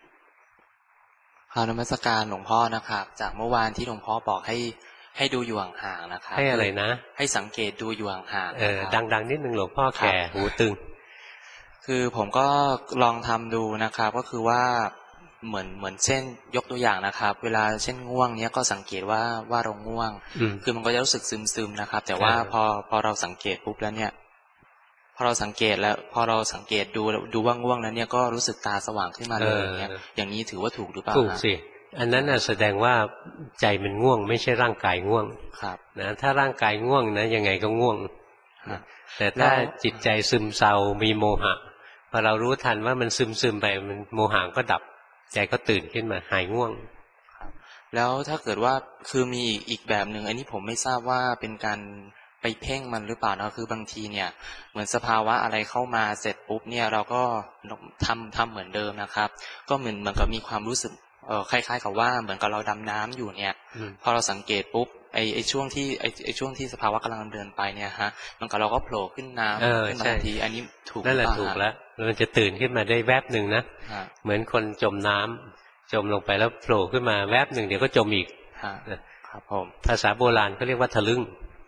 นมัสการหลวงพ่อนะครับจากเมื่อวานที่หลวงพ่อบอกให้ดูอยู่ห่างๆนะครับให้อะไรนะให้สังเกตดูอยู่ห่างๆดังๆนิดนึงหลวงพ่อแก่หูตึงคือผมก็ลองทำดูนะครับก็คือว่าเหมือนเช่นยกตัวอย่างนะครับเวลาเช่นง่วงเนี้ยก็สังเกตว่าเราง่วงคือมันก็จะรู้สึกซึมๆนะครับแต่ว่าพอเราสังเกตปุ๊บแล้วเนี่ยพอเราสังเกตดูว่าง่วงแล้วเนี่ยก็รู้สึกตาสว่างขึ้นมาเลยอย่างนี้ถือว่าถูกหรือเปล่าถูกสิอันนั้นแสดงว่าใจมันง่วงไม่ใช่ร่างกายง่วงครับนะถ้าร่างกายง่วงนะยังไงก็ง่วงแต่ถ้าจิตใจซึมเศร้ามีโมหะพอเรารู้ทันว่ามันซึมไปมันโมหะก็ดับใจก็ตื่นขึ้นมาหายง่วงแล้วถ้าเกิดว่าคือมีอีกแบบหนึ่งอันนี้ผมไม่ทราบว่าเป็นการไปเพ่งมันหรือเปล่านะคือบางทีเนี่ยเหมือนสภาวะอะไรเข้ามาเสร็จปุ๊บเนี่ยเราก็ทำเหมือนเดิมนะครับก็เหมือนกับมีความรู้สึกคล้ายๆกับว่าเหมือนกับเราดำน้ำอยู่เนี่ยพอเราสังเกตปุ๊บไอ้ช่วงที่สภาวะกำลังเดินไปเนี่ยฮะมันก็เราก็โผล่ขึ้นน้ำขึ้นมาทันทีอันนี้ถูกนั่นแหละถูกแล้วมันจะตื่นขึ้นมาได้แวบหนึ่งนะเหมือนคนจมน้ำจมลงไปแล้วโผล่ขึ้นมาแวบหนึ่งเดี๋ยวก็จมอีกครับผมภาษาโบราณเขาเรียกว่าทะลึ่ง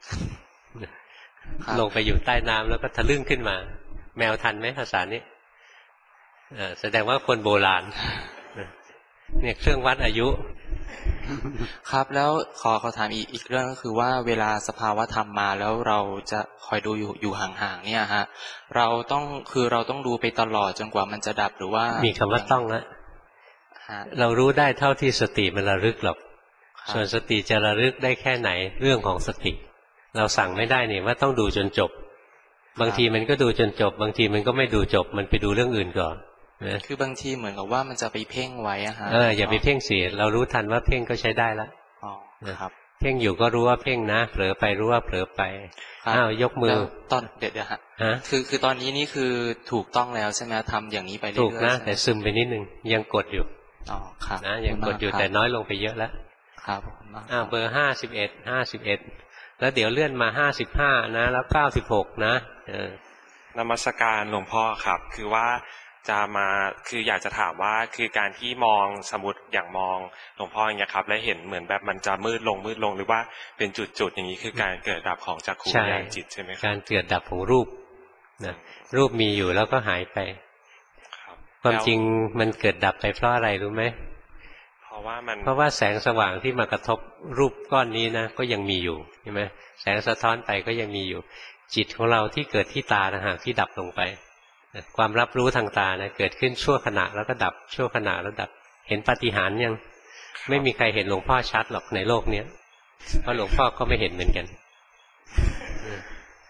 ลงไปอยู่ใต้น้ำแล้วก็ทะลึ่งขึ้นมาแมวทันไหมภาษานี้แสดงว่าคนโบราณเนี่ยเครื่องวัดอายุครับแล้วขอถามอีกเรื่องก็คือว่าเวลาสภาวะธรรมมาแล้วเราจะคอยดูอยู่ห่างๆเนี่ยฮะเราต้องดูไปตลอดจนกว่ามันจะดับหรือว่ามีคำว่าต้องนะเรารู้ได้เท่าที่สติมันระลึกหรอกส่วนสติจะระลึกได้แค่ไหนเรื่องของสติเราสั่งไม่ได้นี่ว่าต้องดูจนจบบางทีมันก็ดูจนจบบางทีมันก็ไม่ดูจบมันไปดูเรื่องอื่นก่อนคือบางทีเหมือนกับว่ามันจะไปเพ่งไว้อะฮะอย่าไปเพ่งสิเรารู้ทันว่าเพ่งก็ใช้ได้แล้วครับเพ่งอยู่ก็รู้ว่าเพ่งนะเผลอไปรู้ว่าเผลอไปยกมือตอนเดี๋ยวฮะคือตอนนี้นี่คือถูกต้องแล้วใช่ไหมทำอย่างนี้ไปเรื่อยๆถูกนะแต่ซึมไปนิดนึงยังกดอยู่ครับนะยังกดอยู่แต่น้อยลงไปเยอะแล้วครับเบอร์51แล้วเดี๋ยวเลื่อนมา55นะแล้ว96นะนมัสการหลวงพ่อครับคือว่าจะมาคืออยากจะถามว่าคือการที่มองสมมติอย่างมองหลวงพ่ออย่างเงี้ยครับแล้วเห็นเหมือนแบบมันจะมืดลงหรือว่าเป็นจุดอย่างนี้คือการเกิดดับของจักขุวิญญาณจิตใช่ไหมครับการเกิดดับของรูปนะรูปมีอยู่แล้วก็หายไปความจริงมันเกิดดับไปเพราะอะไรรู้ไหมเพราะว่าแสงสว่างที่มากระทบรูปก้อนนี้นะก็ยังมีอยู่ใช่ไหมแสงสะท้อนไปก็ยังมีอยู่จิตของเราที่เกิดที่ตานะฮะที่ดับลงไปความรับรู้ทางตานะเกิดขึ้นชั่วขณะแล้วก็ดับชั่วขณะแล้วดับเห็นปาฏิหาริย์ยังไม่มีใครเห็นหลวงพ่อชัดหรอกในโลกเนี้ยเพราะหลวงพ่อก็ไม่เห็นเหมือนกัน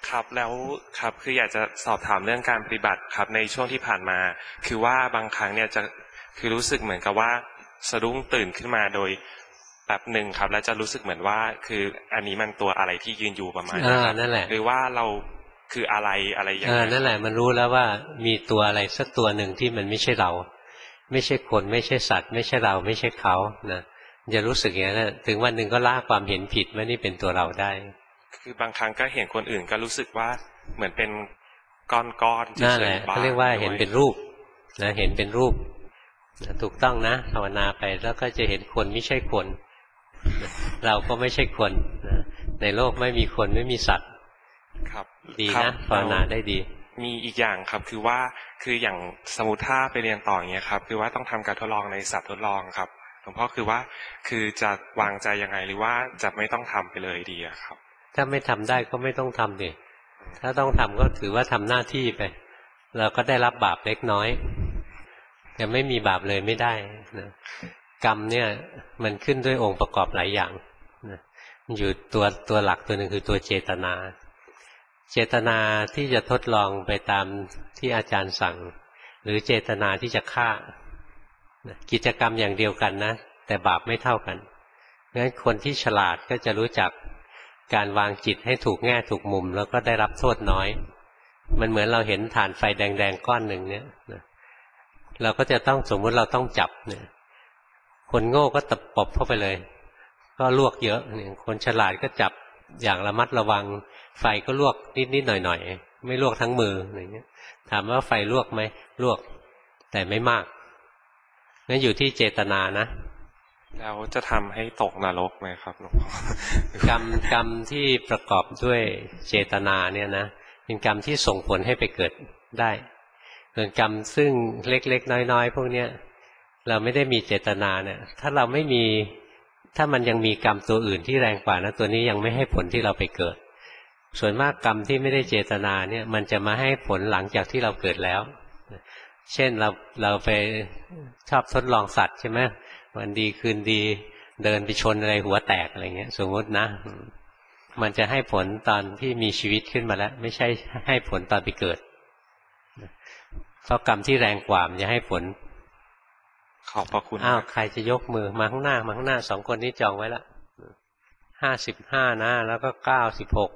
ครับแล้วครับคืออยากจะสอบถามเรื่องการปฏิบัติครับในช่วงที่ผ่านมา คือว่าบางครั้งเนี่ยจะคือรู้สึกเหมือนกับว่าสะดุ้งตื่นขึ้นมาโดยแบบหนึ่งครับแล้วจะรู้สึกเหมือนว่าคืออันนี้มันตัวอะไรที่ยืนอยู่ประมาณนี้ครับนั่นแหละหรือว่าเราคืออะไรอย่างนี้นั่นแหละมันรู้แล้วว่ามีตัวอะไรสักตัวหนึ่งที่มันไม่ใช่เราไม่ใช่คนไม่ใช่สัตว์ไม่ใช่เราไม่ใช่เขานะจะรู้สึกอย่างนั้นถึงวันหนึ่งก็ละความเห็นผิดว่านี่เป็นตัวเราได้คือบางครั้งก็เห็นคนอื่นก็รู้สึกว่าเหมือนเป็นก้อนๆนั่นแหละเขาเรียกว่าเห็นเป็นรูปนะเห็นเป็นรูปถูกต้องนะภาวนาไปแล้วก็จะเห็นคนไม่ใช่คนเราก็ไม่ใช่คนในโลกไม่มีคนไม่มีสัตว์ครับดีนะภาวนาได้ดีมีอีกอย่างครับคือว่าคืออย่างสมมุติถ้าไปเรียนต่ออย่างเงี้ยครับคือว่าต้องทำการทดลองในสัตว์ทดลองครับหลวงพ่อคือว่าคือจะวางใจยังไงหรือว่าจะไม่ต้องทำไปเลยดีอะครับถ้าไม่ทำได้ก็ไม่ต้องทำดิถ้าต้องทำก็ถือว่าทำหน้าที่ไปเราก็ได้รับบาปเล็กน้อยแต่ไม่มีบาปเลยไม่ได้นะกรรมเนี่ยมันขึ้นด้วยองค์ประกอบหลายอย่างนะอยู่ตัวหลักตัวหนึ่งคือตัวเจตนาเจตนาที่จะทดลองไปตามที่อาจารย์สั่งหรือเจตนาที่จะฆ่ากิจกรรมอย่างเดียวกันนะแต่บาปไม่เท่ากันงั้นคนที่ฉลาดก็จะรู้จักการวางจิตให้ถูกแง่ถูกมุมแล้วก็ได้รับโทษน้อยมันเหมือนเราเห็นถ่านไฟแดงๆก้อนหนึ่งเนี่ยเราก็จะต้องสมมุติเราต้องจับเนี่ยคนโง่ก็ตะปบเข้าไปเลยก็ลวกเยอะเนี่ยคนฉลาดก็จับอย่างระมัดระวังไฟก็ลวกนิดๆหน่อยๆไม่ลวกทั้งมืออย่างเงี้ยถามว่าไฟลวกไหมลวกแต่ไม่มากนั่นอยู่ที่เจตนานะแล้วจะทำให้ตกนรกไหมครับหลวงพ่อกรรมที่ประกอบด้วยเจตนาเนี่ยนะเป็นกรรมที่ส่งผลให้ไปเกิดได้ส่วนกรรมซึ่งเล็กๆน้อยๆพวกเนี้ยเราไม่ได้มีเจตนาเนี่ยถ้าเราไม่มีถ้ามันยังมีกรรมตัวอื่นที่แรงกว่านะตัวนี้ยังไม่ให้ผลที่เราไปเกิดส่วนมากกรรมที่ไม่ได้เจตนาเนี่ยมันจะมาให้ผลหลังจากที่เราเกิดแล้วเช่นเราไปชอบทดลองสัตว์ใช่ไหมวันดีคืนดีเดินไปชนอะไรหัวแตกอะไรเงี้ยสมมตินะมันจะให้ผลตอนที่มีชีวิตขึ้นมาแล้วไม่ใช่ให้ผลตอนไปเกิดเพราะกรรมที่แรงกว่ามันจะให้ผลขอบพระคุณใครจะยกมือมาข้างหน้า2คนนี้จองไว้ละ55นะแล้วก็96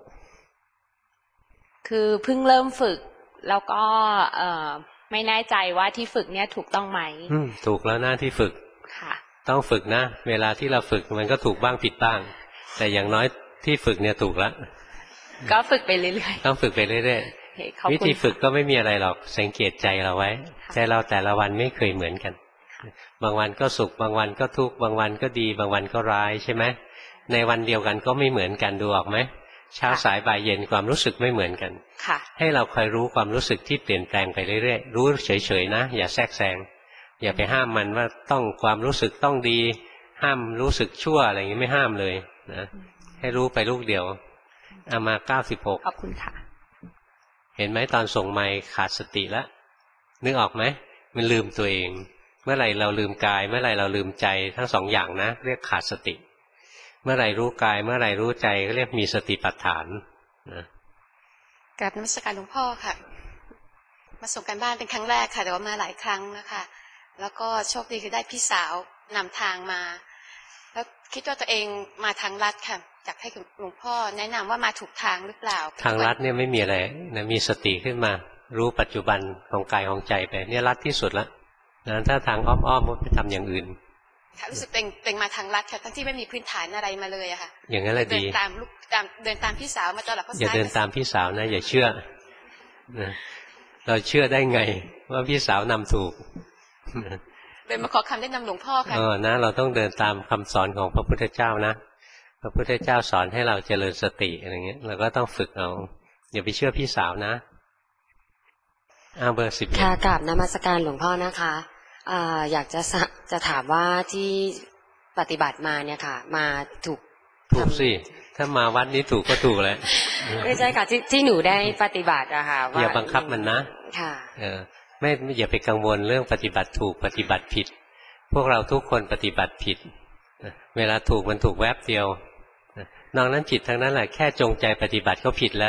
คือเพิ่งเริ่มฝึกแล้วก็ไม่แน่ใจว่าที่ฝึกเนี่ยถูกต้องไหมถูกแล้วนะที่ฝึกค่ะต้องฝึกนะเวลาที่เราฝึกมันก็ถูกบ้างผิดบ้างแต่อย่างน้อยที่ฝึกเนี่ยถูกแล้วก็ฝึกไปเรื่อยๆต้องฝึกไปเรื่อยๆวิธีฝึกก็ไม่มีอะไรหรอกสังเกตใจเราไว้ใจเราแต่ละวันไม่เคยเหมือนกันบางวันก็สุขบางวันก็ทุกข์บางวันก็ดีบางวันก็ร้ายใช่ไหมในวันเดียวกันก็ไม่เหมือนกันดูออกไหมเช้าสายบ่ายเย็นความรู้สึกไม่เหมือนกันให้เราคอยรู้ความรู้สึกที่เปลี่ยนแปลงไปเรื่อยๆรู้เฉยๆนะอย่าแทรกแซงอย่าไปห้ามมันว่าต้องความรู้สึกต้องดีห้ามรู้สึกชั่วอะไรอย่างนี้ไม่ห้ามเลยนะให้รู้ไปลูกเดียวเอามา96 ขอบคุณค่ะเห็นไหมตอนส่งไมค์ขาดสติแล้วนึกออกไหมมันลืมตัวเองเมื่อไหร่เราลืมกายเมื่อไหร่เราลืมใจทั้งสองอย่างนะเรียกขาดสติเมื่อไหร่รู้กายเมื่อไหร่รู้ใจก็เรียกมีสติปัฏฐานนะกราบนมัสการหลวงพ่อค่ะมาส่งการบ้านเป็นครั้งแรกค่ะแต่ว่ามาหลายครั้งนะคะแล้วก็โชคดีคือได้พี่สาวนำทางมาแล้วคิดว่าตัวเองมาทางลัดค่ะอยากให้หลวงพ่อแนะนำว่ามาถูกทางหรือเปล่าทางลัดเนี่ยไม่มีอะไรนะมีสติขึ้นมารู้ปัจจุบันของกายของใจไปเนี่ยลัดที่สุดแล้วนะถ้าทางอ้อมๆก็ไปทำอย่างอื่นค่ะรู้สึกเต็งมาทางลัดค่ะทั้งที่ไม่มีพื้นฐานอะไรมาเลยอะค่ะอย่างนั้นแหละดีเดินตามพี่สาวมาตลอดอย่าเดินตามพี่สาวนะอย่าเชื่อนะเราเชื่อได้ไงว่าพี่สาวนำถูกเลยมาขอคำแนะนำหลวงพ่อค่ะนะเราต้องเดินตามคำสอนของพระพุทธเจ้านะพระพุทธเจ้าสอนให้เราเจริญสติอะไรเงี้ยเราก็ต้องฝึกเอาอย่าไปเชื่อพี่สาวนะเบอร์10 ค่ะกราบนมัสการหลวงพ่อนะคะอยากจะถามว่าที่ปฏิบัติมาเนี่ยค่ะมาถูกสิถ้ามาวัดนี้ถูกก็ถูกแหละไม่ใช่ค่ะที่หนูได้ปฏิบัติอะค่ะอย่าบังคับมันนะค่ะไม่อย่าไปกังวลเรื่องปฏิบัติถูกปฏิบัติผิดพวกเราทุกคนปฏิบัติผิดเวลาถูกมันถูกแวบเดียวนอกนั้นผิดทั้งนั้นแหละแค่จงใจปฏิบัติก็ผิดแล้ว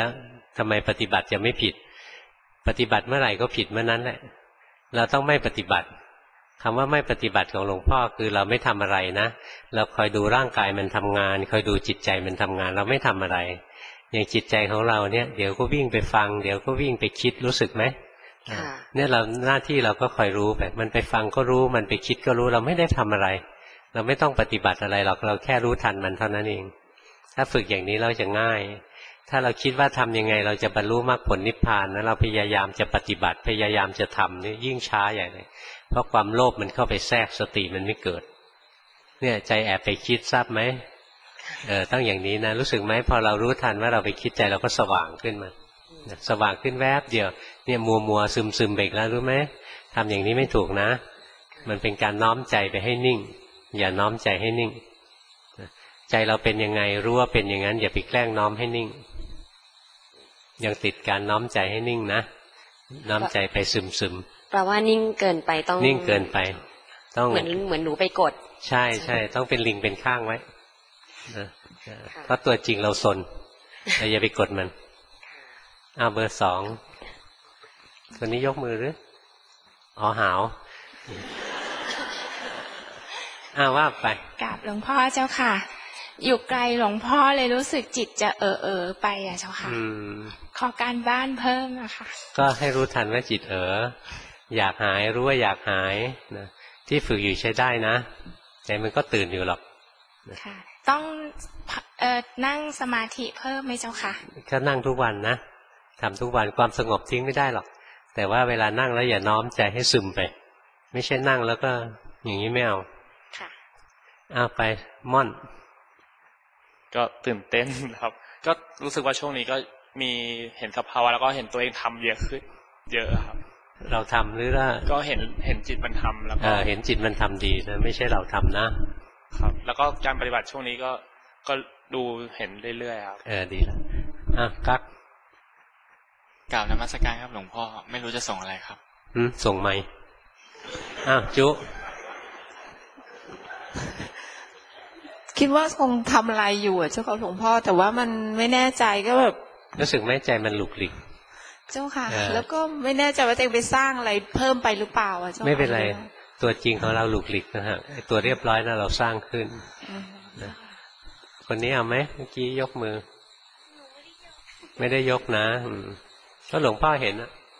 ทำไมปฏิบัติจะไม่ผิดปฏิบัติเมื่อไหร่ก็ผิดเมื่อนั้นแหละเราต้องไม่ปฏิบัติคำว่าไม่ปฏิบัติของหลวงพ่อคือเราไม่ทำอะไรนะเราคอยดูร่างกายมันทำงานคอยดูจิตใจมันทำงานเราไม่ทำอะไรอย่างจิตใจของเราเนี่ยเดี๋ยวก็วิ่งไปฟังเดี๋ยวก็วิ่งไปคิดรู้สึกไหมเนี่ยเราหน้าที่เราก็คอยรู้ไปมันไปฟังก็รู้มันไปคิดก็รู้เราไม่ได้ทำอะไรเราไม่ต้องปฏิบัติอะไรหรอกเราแค่รู้ทันมันเท่านั้นเองถ้าฝึกอย่างนี้เราจะง่ายถ้าเราคิดว่าทำยังไงเราจะบรรลุมรรคผลนิพพานนะเราพยายามจะปฏิบัติพยายามจะทำนี่ยิ่งช้าใหญ่เลยเพราะความโลภมันเข้าไปแทรกสติมันไม่เกิดเนี่ยใจแอบไปคิดทราบไหมต้องอย่างนี้นะรู้สึกไหมพอเรารู้ทันว่าเราไปคิดใจเราก็สว่างขึ้นมาสว่างขึ้นแวบเดียวเนี่ยมัวซึมเบรกแล้วรู้ไหมทำอย่างนี้ไม่ถูกนะมันเป็นการน้อมใจไปให้นิ่งอย่าน้อมใจให้นิ่งใจเราเป็นยังไงรู้ว่าเป็นอย่างนั้นอย่าไปแกล้งน้อมให้นิ่งยังติดการน้อมใจให้นิ่งนะน้อมใจไปซึมแปลว่านิ่งเกินไปต้องนิ่งเกินไปต้องเหมือนหนูไปกดใช่ต้องเป็นลิงเป็นข้างไว้เพราะตัวจริงเราซนเราอย่าไปกดมันเอาเบอร์2คนนี้ยกมือหรืออ๋อหาวว่าไปกราบหลวงพ่อเจ้าค่ะอยู่ไกลหลวงพ่อเลยรู้สึกจิตจะไปเจ้าค่ะขอการบ้านเพิ่มนะคะก็ให้รู้ทันว่าจิตอยากหายรู้ว่าอยากหายนะที่ฝึกอยู่ใช้ได้นะใจมันก็ตื่นอยู่หรอกค่ะต้องนั่งสมาธิเพิ่มไหมเจ้าค่ะก็นั่งทุกวันนะทำทุกวันความสงบทิ้งไม่ได้หรอกแต่ว่าเวลานั่งแล้วอย่าน้อมใจให้ซึมไปไม่ใช่นั่งแล้วก็อย่างนี้ไม่เอาค่ะไปม่อนก็ตื่นเต้นครับก็รู้สึกว่าช่วงนี้ก็มีเห็นสภาวะแล้วก็เห็นตัวเองทำเยอะขึ้นเยอะครับเราทำหรือว่าก็เห็นจิตมันทำแล้วก็เห็นจิตมันทำดีนะไม่ใช่เราทำนะครับแล้วก็การปฏิบัติช่วงนี้ก็ดูเห็นเรื่อยๆครับดีแล้วกั๊กกล่าวนมัสการครับหลวงพ่อไม่รู้จะส่งอะไรครับส่งไหมจุคิดว่าคงทำอะไรอยู่เจ้าค่ะหลวงพ่อแต่ว่ามันไม่แน่ใจก็แบบรู้สึกไม่ใจมันหลุกหลิกเจ้าค่ะแล้วก็ไม่แน่ใจว่าตัวเองไปสร้างอะไรเพิ่มไปหรือเปล่าเจ้าค่ะไม่เป็นไรตัวจริงของเราหลุกหลิกนะฮะตัวเรียบร้อยนะเราสร้างขึ้นคนนี้เอาไหมเมื่อกี้ยกมือไม่ได้ยกนะก็หลวงพ่อเห็น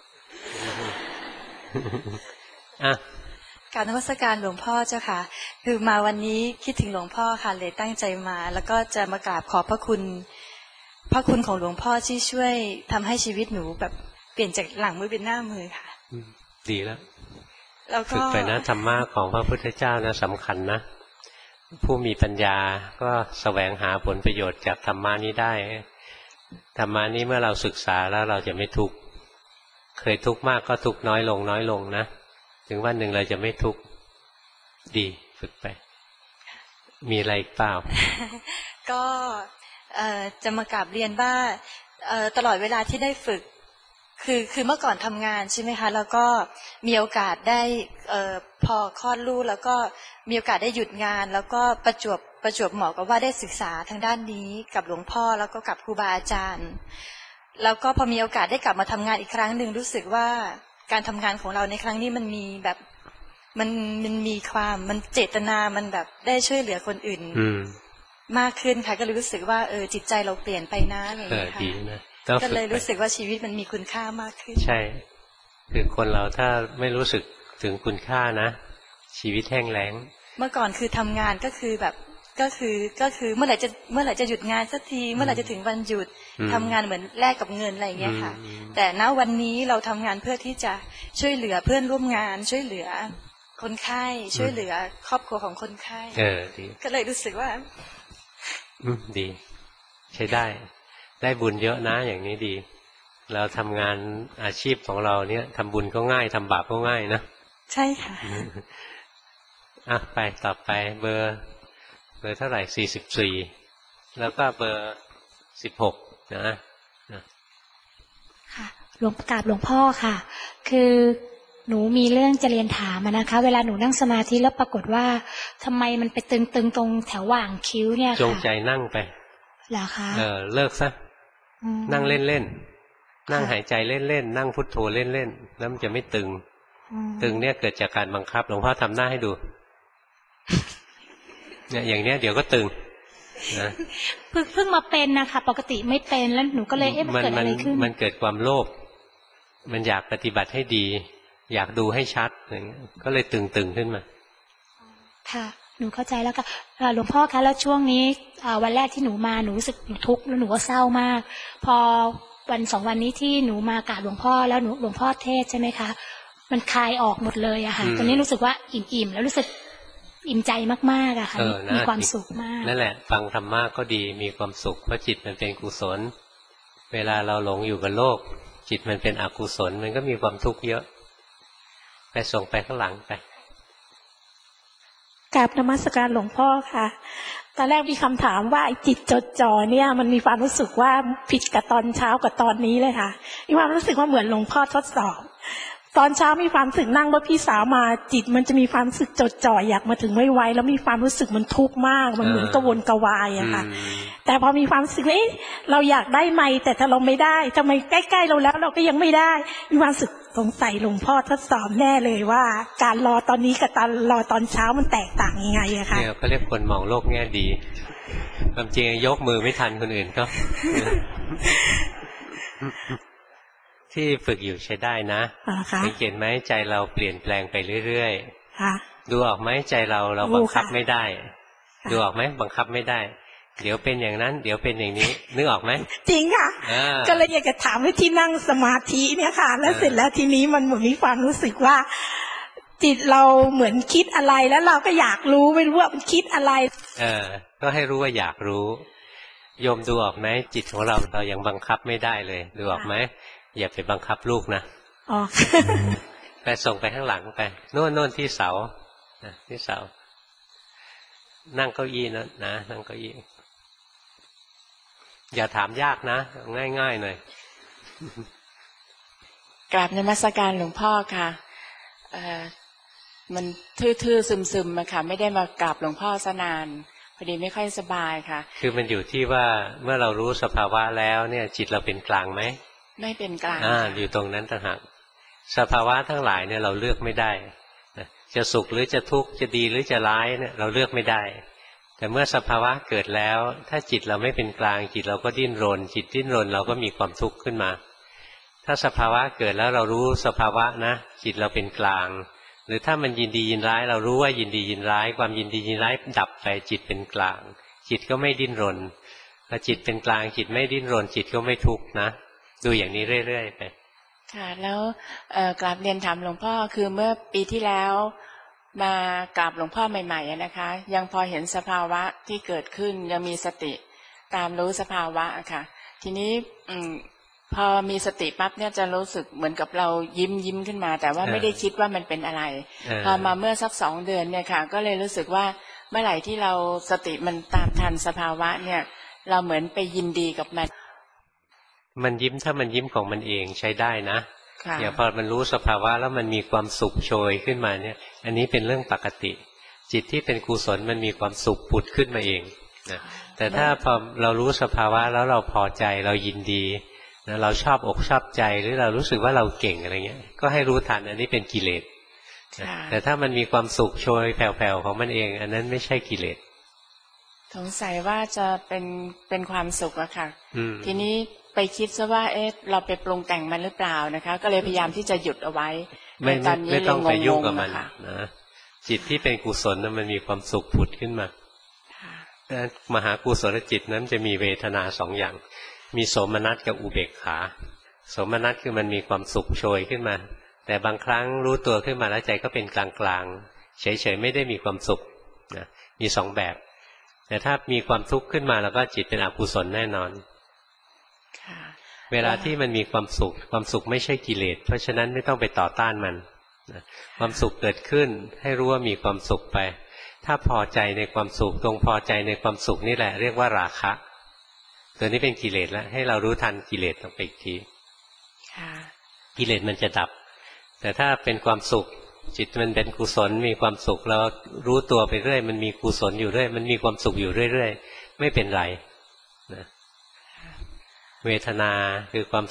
การนมัสการหลวงพ่อเจ้าค่ะคือมาวันนี้คิดถึงหลวงพ่อค่ะเลยตั้งใจมาแล้วก็จะมากราบขอบพระคุณของหลวงพ่อที่ช่วยทำให้ชีวิตหนูแบบเปลี่ยนจากหลังมือเป็นหน้ามือค่ะดีแล้วฝึกไปนะธรรมะของพระพุทธเจ้านะสำคัญนะผู้มีปัญญาก็แสวงหาผลประโยชน์จากธรรมะนี้ได้ธรรมะนี้เมื่อเราศึกษาแล้วเราจะไม่ทุกข์เคยทุกข์มากก็ทุกข์น้อยลงนะถึงวันหนึ่งเราจะไม่ทุกข์ดีฝึกไปมีอะไรอีกเปล่าก็จะมากราบเรียนว่าตลอดเวลาที่ได้ฝึกคือเมื่อก่อนทำงานใช่ไหมคะแล้วก็มีโอกาสได้พอคลอดลูกแล้วก็มีโอกาสได้หยุดงานแล้วก็ประจวบเหมาะกับว่าได้ศึกษาทางด้านนี้กับหลวงพ่อแล้วก็กับครูบาอาจารย์แล้วก็พอมีโอกาสได้กลับมาทำงานอีกครั้งหนึ่งรู้สึกว่าการทำงานของเราในครั้งนี้มันมีแบบมันมีความมันเจตนามันแบบได้ช่วยเหลือคนอื่นมากขึ้นค่ะก็เลยรู้สึกว่าจิตใจเราเปลี่ยนไปนะอะไรอย่างเงี้ยค่ะก็เลยรู้สึกว่าชีวิตมันมีคุณค่ามากขึ้นใช่คือคนเราถ้าไม่รู้สึกถึงคุณค่านะชีวิตแห้งแล้งเมื่อก่อนคือทำงานก็คือแบบก็คือเมื่อไหร่จะหยุดงานสักทีเมื่อไหร่จะถึงวันหยุดทำงานเหมือนแลกกับเงินอะไรอย่างเงี้ยค่ะแต่ณวันนี้เราทำงานเพื่อที่จะช่วยเหลือเพื่อนร่วมงานช่วยเหลือคนไข้ช่วยเหลือครอบครัวของคนไข้ดีก็เลยรู้สึกว่าดีใช้ได้บุญเยอะนะอย่างนี้ดีเราทำงานอาชีพของเราเนี่ยทำบุญก็ง่ายทำบาปก็ง่ายนะใช่ค่ะไปต่อไปเบอร์เท่าไหร่44แล้วก็เบอร์16นะค่ะหลวงกราบหลวงพ่อค่ะคือหนูมีเรื่องจะเรียนถามนะคะเวลาหนูนั่งสมาธิแล้วปรากฏว่าทำไมมันไปตึงๆตรงแถวหว่างคิ้วเนี่ยค่ะจงใจนั่งไปเหรอคะเลิกซะนั่งเล่นนั่งหายใจเล่นๆนั่งพุทโธเล่นๆแล้วมันจะไม่ตึงตึงเนี่ยเกิดจากการบังคับหลวงพ่อทำหน้าให้ดูเนี่ยอย่างเนี้ยเดี๋ยวก็ตึงนะเพิ่งมาเป็นนะคะปกติไม่เป็นแล้วหนูก็เลยมันเกิดอะไรขึ้นมันเกิดความโลภมันอยากปฏิบัติให้ดีอยากดูให้ชัดอย่างเงี้ยก็เลยตึงขึ้นมาค่ะหนูเข้าใจแล้วค่ะหลวงพ่อคะแล้วช่วงนี้วันแรกที่หนูมาหนูรู้สึกหนูทุกข์แล้วหนูก็เศร้ามากพอวัน2 วันนี้ที่หนูมากราบหลวงพ่อแล้วหลวงพ่อเทศใช่ไหมคะมันคลายออกหมดเลยอะค่ะตอนนี้รู้สึกว่าอิ่มแล้วรู้สึกอิ่มใจมากๆอะค่ะมีความสุขมากนั่นแหละฟังธรรมะก็ดีมีความสุขเพราะจิตมันเป็นกุศลเวลาเราหลงอยู่กับโลกจิตมันเป็นอกุศลมันก็มีความทุกข์เยอะไปส่งไปข้างหลังไปกราบนมัสการหลวงพ่อค่ะตอนแรกมีคำถามว่าจิตจดจ่อเนี่ยมันมีความรู้สึกว่าผิดกับตอนเช้ากับตอนนี้เลยค่ะมีความรู้สึกว่าเหมือนหลวงพ่อทดสอบตอนเช้ามีความรู้สึกนั่งว่าพี่สาวมาจิตมันจะมีความรู้สึกจดจ่ออยากมาถึงไวๆแล้วมีความรู้สึกมันทุกข์มากมันเหมือนกระวนกระวายอะค่ะแต่พอมีความรู้สึกว่าเราอยากได้ไหมแต่ถ้าเราไม่ได้ทำไมใกล้ๆเราแล้วเราก็ยังไม่ได้มีความรู้สึกสงสัยหลวงพ่อทดสอบแน่เลยว่าการรอตอนนี้กับการรอตอนเช้ามันแตกต่างยังไงอะคะเนี่ยเขาเรียกคนมองโลกแง่ดีความจริงยกมือไม่ทันคนอื่นก็ที่ฝึกอยู่ใช้ได้นะสังเกตไหมใจเราเปลี่ยนแปลงไปเรื่อยๆดูออกไหมใจเราบังคับไม่ได้ดูออกไหมบังคับไม่ได้เดี๋ยวเป็นอย่างนั้นเดี๋ยวเป็นอย่างนี้นึกออกไหมจริงค่ะก็เลยอยากจะถามว่าที่นั่งสมาธิเนี่ยค่ะแล้วเสร็จแล้วทีนี้มันเหมือนมีความรู้สึกว่าจิตเราเหมือนคิดอะไรแล้วเราก็อยากรู้ไม่รู้ว่ามันคิดอะไรก็ให้รู้ว่าอยากรู้โยมดูออกไหมจิตของเรายังบังคับไม่ได้เลยดูออกไหมอย่าไปบังคับลูกนะไปส่งไปข้างหลังไปโน่นที่เสาที่เสานั่งเก้าอี้นะนั่งเก้าอี้อย่าถามยากนะง่ายๆหน่อยกราบนมัสการหลวงพ่อค่ะมันทื่อๆซึมๆอะค่ะไม่ได้มากราบหลวงพ่อซะนานพอดีไม่ค่อยสบายค่ะคือมันอยู่ที่ว่าเมื่อเรารู้สภาวะแล้วเนี่ยจิตเราเป็นกลางไหมไม่เป็นกลางอยู่ตรงนั้นต่างหากสภาวะทั้งหลายเนี่ยเราเลือกไม่ได้จะสุขหรือจะทุกข์จะดีหรือจะร้ายเนี่ยเราเลือกไม่ได้แต่เมื่อสภาวะเกิดแล้วถ้าจิตเราไม่เป็นกลางจิตเราก็ดิ้นรนจิตดิ้นรนเราก็มีความทุกข์ขึ้นมาถ้าสภาวะเกิดแล้วเรารู้สภาวะนะจิตเราเป็นกลางหรือถ้ามันยินดียินร้ายเรารู้ว่ายินดียินร้ายความยินดียินร้ายดับไปจิตเป็นกลางจิตก็ไม่ดิ้นรนพอจิตเป็นกลางจิตไม่ดิ้นรนจิตก็ไม่ทุกข์นะดูอย่างนี้เรื่อยๆไปค่ะแล้วกราบเรียนถามหลวงพ่อคือเมื่อปีที่แล้วมากราบหลวงพ่อใหม่ๆนะคะยังพอเห็นสภาวะที่เกิดขึ้นยังมีสติตามรู้สภาวะค่ะทีนี้พอมีสติปั๊บเนี่ยจะรู้สึกเหมือนกับเรายิ้มขึ้นมาแต่ว่าไม่ได้คิดว่ามันเป็นอะไรพอมาเมื่อสัก2 เดือนเนี่ยค่ะก็เลยรู้สึกว่าเมื่อไหร่ที่เราสติมันตามทันสภาวะเนี่ยเราเหมือนไปยินดีกับมันยิ้มถ้ามันยิ้มของมันเองใช้ได้นะอย่างพอมันรู้สภาวะแล้วมันมีความสุขโชยขึ้นมาเนี่ยอันนี้เป็นเรื่องปกติจิตที่เป็นกุศลมันมีความสุขผุดขึ้นมาเองนะแต่ถ้าพอเรารู้สภาวะแล้วเราพอใจเรายินดีนะเราชอบอกชอบใจหรือเรารู้สึกว่าเราเก่งอะไรเงี้ยก็ให้รู้ทันอันนี้เป็นกิเลสแต่ถ้ามันมีความสุขโชยแผ่วๆของมันเองอันนั้นไม่ใช่กิเลสสงสัยว่าจะเป็นความสุขอะค่ะทีนี้ไปคิดซะว่าเราไปปรุงแต่งมันหรือเปล่านะคะก็เลยพยายามที่จะหยุดเอาไว้ไม่ต้องไปยุ่งกับมันนะจิตที่เป็นกุศลนั้นมันมีความสุขผุดขึ้นมามหากุศลจิตนั้นจะมีเวทนา2 อย่างมีโสมนัสกับอุเบกขาโสมนัสคือมันมีความสุขโชยขึ้นมาแต่บางครั้งรู้ตัวขึ้นมาแล้วใจก็เป็นกลางๆเฉยๆไม่ได้มีความสุขนะมี2 แบบแต่ถ้ามีความทุกข์ขึ้นมาแล้วก็จิตเป็นอกุศลแน่นอนเวลาที่มันมีความสุขไม่ใช่กิเลสเพราะฉะนั้นไม่ต้องไปต่อต้านมันความสุขเกิดขึ้นให้รู้ว่ามีความสุขไปถ้าพอใจในความสุขตรงพอใจในความสุขนี่แหละเรียกว่าราคะตัวนี้เป็นกิเลสแล้วให้เรารู้ทันกิเลสต้องไปอีกทีกิเลสมันจะดับแต่ถ้าเป็นความสุขจิตมันเป็นกุศลมีความสุขเรารู้ตัวไปเรื่อยมันมีกุศลอยู่เรื่อยมันมีความสุขอยู่เรื่อยๆไม่เป็นไรนะเวทนาคือความสุข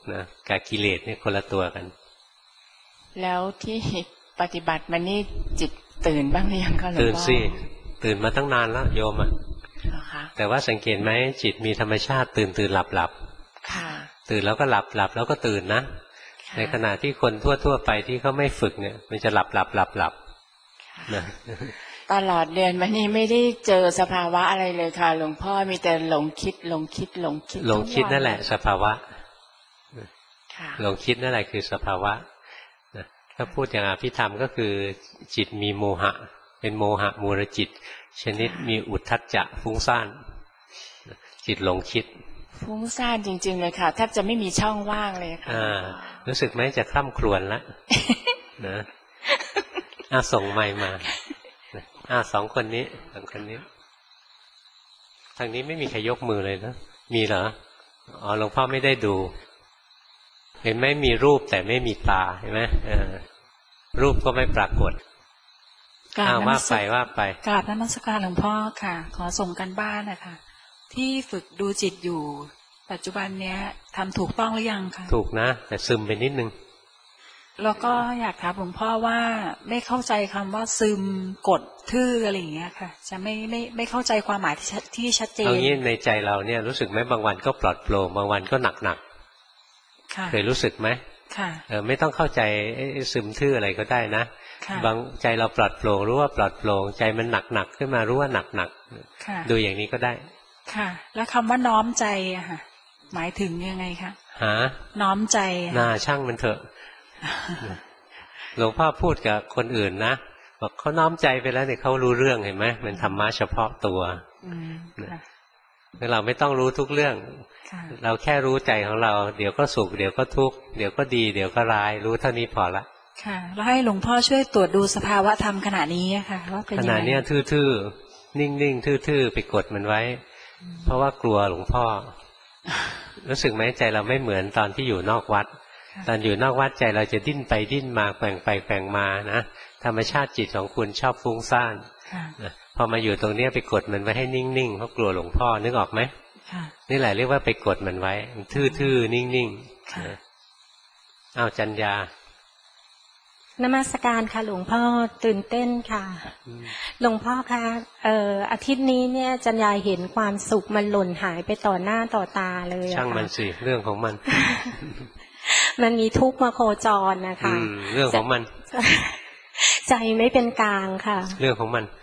นะกับกิเลสนี่คนละตัวกันแล้วที่ปฏิบัติมันนี่จิตตื่นบ้างหรือยังคะหลวงพ่อตื่นสิตื่นมาตั้งนานแล้วโยมแต่ว่าสังเกตไหมจิตมีธรรมชาติตื่นหลับตื่นแล้วก็หลับแล้วก็ตื่นนะในขณะที่คนทั่วไปที่เขาไม่ฝึกเนี่ยมันจะหลับนะตลอดเดือนมานี้ไม่ได้เจอสภาวะอะไรเลยค่ะหลวงพ่อมีแต่หลงคิดนั่นแหละสภาวะหลงคิดนั่นแหละคือสภาวะถ้าพูดอย่างอภิธรรมก็คือจิตมีโมหะเป็นโมหะมูลจิตชนิดมีอุทธัจจะฟุ้งซ่านจิตหลงคิดฟุ้งซ่านจริงๆเลยค่ะแทบจะไม่มีช่องว่างเลยค่ะรู้สึกไหมจะคร่ำครวญแล้วนะส่งไมค์มาสองคนนี้ทางนี้ไม่มีใครยกมือเลยนะมีเหรอหลวงพ่อไม่ได้ดูเห็นไหมมีรูปแต่ไม่มีตาเห็นไหมรูปก็ไม่ปรากฏว่าไปกราบนมัสการหลวงพ่อค่ะขอส่งกันบ้านนะคะที่ฝึกดูจิตอยู่ปัจจุบันเนี้ยทำถูกต้องหรือยังคะถูกนะแต่ซึมไปนิดนึงแล้วก็อยากถามหลวงพ่อว่าไม่เข้าใจคำว่าซึมกดทื่ออะไรอย่างเงี้ยค่ะจะไม่เข้าใจความหมายที่ชัดเจนเอางี้ในใจเราเนี่ยรู้สึกไหมบางวันก็ปลอดโปร่งบางวันก็หนักเคยรู้สึกไหมไม่ต้องเข้าใจซึมทื่ออะไรก็ได้นะบางใจเราปลอดโปร่งรู้ว่าปลอดโปร่งใจมันหนักขึ้นมารู้ว่าหนักดูอย่างนี้ก็ได้ค่ะแล้วคำว่าน้อมใจอะค่ะหมายถึงยังไงคะน้อมใจน่าช่างมันเถอะหลวงพ่อพูดกับคนอื่นนะบอกเขาน้อมใจไปแล้วเนี่ยเขารู้เรื่องเห็นไหมมันธรรมะเฉพาะตัวเราไม่ต้องรู้ทุกเรื่องเราแค่รู้ใจของเราเดี๋ยวก็สุขเดี๋ยวก็ทุกข์เดี๋ยวก็ดีเดี๋ยวก็ร้ายรู้เท่านี้พอละค่ะแล้วให้หลวงพ่อช่วยตรวจดูสภาวะธรรมขณะนี้ค่ะว่าเป็นยังไงขณะนี้ทื่อๆนิ่งๆทื่อๆไปกดมันไว้เพราะว่ากลัวหลวงพ่อรู้สึกไหมใจเราไม่เหมือนตอนที่อยู่นอกวัดตอนอยู่นอกวัดใจเราจะดิ้นไปดิ้นมาแกว่งไปแกว่งมานะธรรมชาติจิตของคุณชอบฟุ้งซ่านพอมาอยู่ตรงนี้ไปกดมันไว้ให้นิ่งๆเพราะกลัวหลวงพ่อนึกออกไหมนี่แหละเรียกว่าไปกดมันไว้ทื่อๆนิ่งๆจัญญานมัสการค่ะหลวงพ่อตื่นเต้นค่ะหลวงพ่อคะอาทิตย์นี้เนี่ยจัญญาเห็นความสุขมันหล่นหายไปต่อหน้าต่อตาเลยช่างมันสิเรื่องของมันมันมีทุกข์มาโคจรนะคะเรื่องของมันใจไม่เป็นกลางค่ะเรื่องของมัน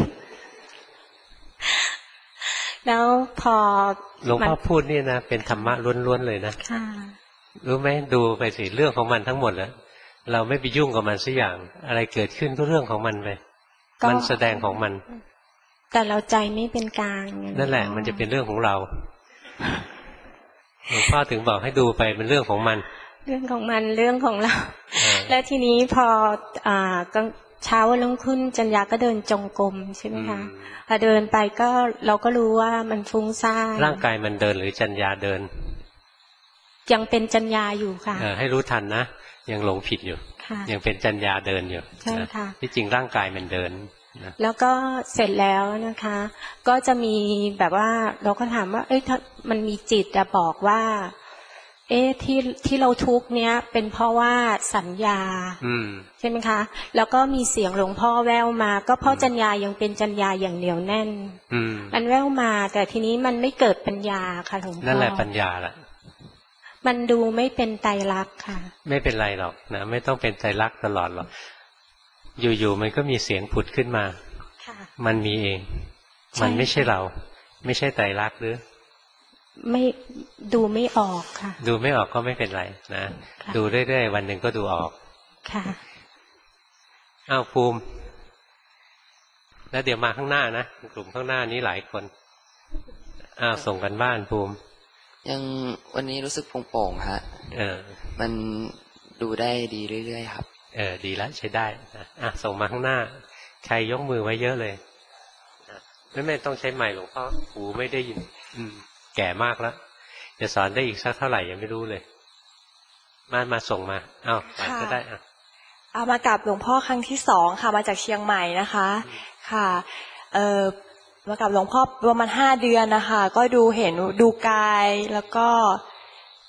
แล้วพอหลวงพ่อพูดนี่นะเป็นธรรมะล้วนๆเลยนะรู้ไหมดูไปสิเรื่องของมันทั้งหมดแล้วเราไม่ไปยุ่งกับมันสักอย่างอะไรเกิดขึ้นก็เรื่องของมันไปมันแสดงของมันแต่เราใจไม่เป็นกลางนั่นแหละมันจะเป็นเรื่องของเราหลวงพ่อถึงบอกให้ดูไปเป็นเรื่องของมันเรื่องของมันเรื่องของเราแล้วทีนี้พอเช้าวันรุ่งขึ้นจัญญาก็เดินจงกรมใช่ไหมคะพอเดินไปก็เราก็รู้ว่ามันฟุ้งซ่านร่างกายมันเดินหรือจัญญาเดินยังเป็นจัญญาอยู่ค่ะให้รู้ทันนะยังหลงผิดอยู่ยังเป็นจัญญาเดินอยู่ใช่ค่ะที่จริงร่างกายมันเดินแล้วก็เสร็จแล้วนะคะก็จะมีแบบว่าเราก็ถามว่าถ้ามันมีจิตจะบอกว่าที่เราทุกข์เนี้ยเป็นเพราะว่าสัญญาใช่ไหมคะแล้วก็มีเสียงหลวงพ่อแว่วมาก็เพราะจัญญายังเป็นจัญญาอย่างเหนียวแน่นมันแว่วมาแต่ทีนี้มันไม่เกิดปัญญาค่ะหลวงพ่อนั่นแหละปัญญาละมันดูไม่เป็นไตรลักษณ์ค่ะไม่เป็นไรหรอกนะไม่ต้องเป็นไตรลักษณ์ตลอดหรอกอยู่ๆมันก็มีเสียงผุดขึ้นมามันมีเองมันไม่ใช่เราไม่ใช่ไตรลักษณ์หรือไม่ดูไม่ออกค่ะดูไม่ออกก็ไม่เป็นไรนะดูเรื่อยๆวันหนึ่งก็ดูออกค่ะภูมิแล้วเดี๋ยวมาข้างหน้านะกลุ่มข้างหน้านี้หลายคนส่งกันบ้านภูมิยังวันนี้รู้สึกโปร่งๆฮะมันดูได้ดีเรื่อยๆครับดีแล้วใช้ได้ส่งมาข้างหน้าใครยกมือไว้เยอะเลยไม่ต้องใช้ไมค์หลวงพ่อหูไม่ได้ยินแก่มากแล้วจะสอนได้อีกสักเท่าไหร่ยังไม่รู้เลยมาส่งมามาก็ได้เอามากราบหลวงพ่อครั้งที่2ค่ะมาจากเชียงใหม่นะคะค่ะมากับหลวงพ่อประมาณ5 เดือนนะคะก็ดูเห็นดูกายแล้วก็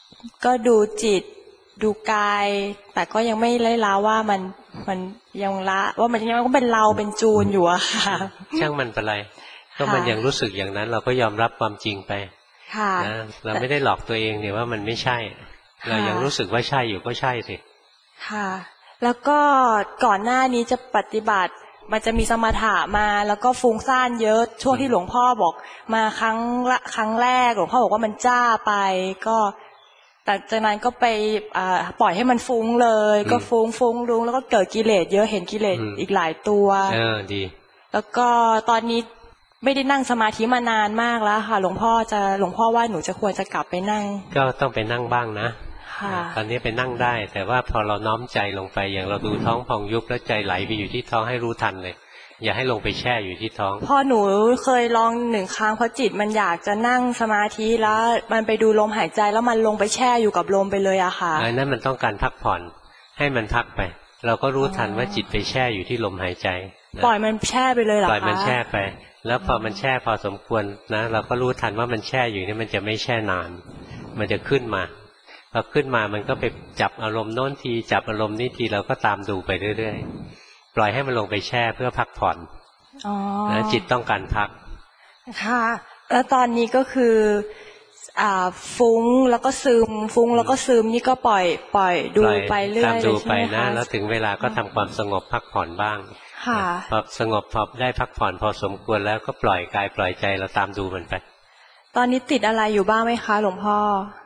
ก็ดูจิตดูกาย แต่ก็ยังไม่ละว่ามันยังละว่ามันยังเป็นเราเป็นจูนอยู่อะค่ะช่างมันเป็นไรก็มันยังรู้สึกอย่างนั้นเราก็ยอมรับความจริงไปนะเราไม่ได้หลอกตัวเองเนี่ยว่ามันไม่ใช่เรายังรู้สึกว่าใช่อยู่ก็ใช่สิค่ะแล้วก็ก่อนหน้านี้จะปฏิบัติมันจะมีสมถะมาแล้วก็ฟุ้งซ่านเยอะช่วงที่หลวงพ่อบอกมาครั้งแรกหลวงพ่อบอกว่ามันจ้าไปก็แต่จากนั้นก็ไปปล่อยให้มันฟุ้งเลยก็ฟุ้งรุ้งแล้วก็เกิดกิเลสเยอะเห็นกิเลสอีกหลายตัวดีแล้วก็ตอนนี้ไม่ได้นั่งสมาธิมานานมากแล้วค่ะหลวงพ่อว่าหนูจะควรจะกลับไปนั่งก็ต้องไปนั่งบ้างนะตอนนี้ไปนั่งได้แต่ว่าพอเราน้อมใจลงไปอย่างเราดูท้องพองยุบแล้วใจไหลไปอยู่ที่ท้องให้รู้ทันเลยอย่าให้ลงไปแช่อยู่ที่ท้องพอหนูเคยลอง1 ครั้งเพราะจิตมันอยากจะนั่งสมาธิแล้วมันไปดูลมหายใจแล้วมันลงไปแช่อยู่กับลมไปเลยอะค่ะนั่นมันต้องการพักผ่อนให้มันพักไปเราก็รู้ทันว่าจิตไปแช่อยู่ที่ลมหายใจปล่อยมันแช่ไปเลยเหรอคะปล่อยมันแช่ไปแล้วพอมันแช่พอสมควรนะเราก็รู้ทันว่ามันแช่อยู่นี่มันจะไม่แช่นานมันจะขึ้นมาพอขึ้นมามันก็ไปจับอารมณ์โน้นทีจับอารมณ์นี้ทีเราก็ตามดูไปเรื่อยๆปล่อยให้มันลงไปแช่เพื่อพักผ่อนนะจิตต้องการพักค่ะแล้วตอนนี้ก็คือฟุ้งแล้วก็ซึมฟุ้งแล้วก็ซึมนี่ก็ปล่อยดูไปเรื่อยตามดูไปนะแล้วถึงเวลาก็ทำความสงบพักผ่อนบ้างพอสงบพอได้พักผ่อนพอสมควรแล้วก็ปล่อยกายปล่อยใจเราตามดูมันไปตอนนี้ติดอะไรอยู่บ้างไหมคะหลวงพ่อ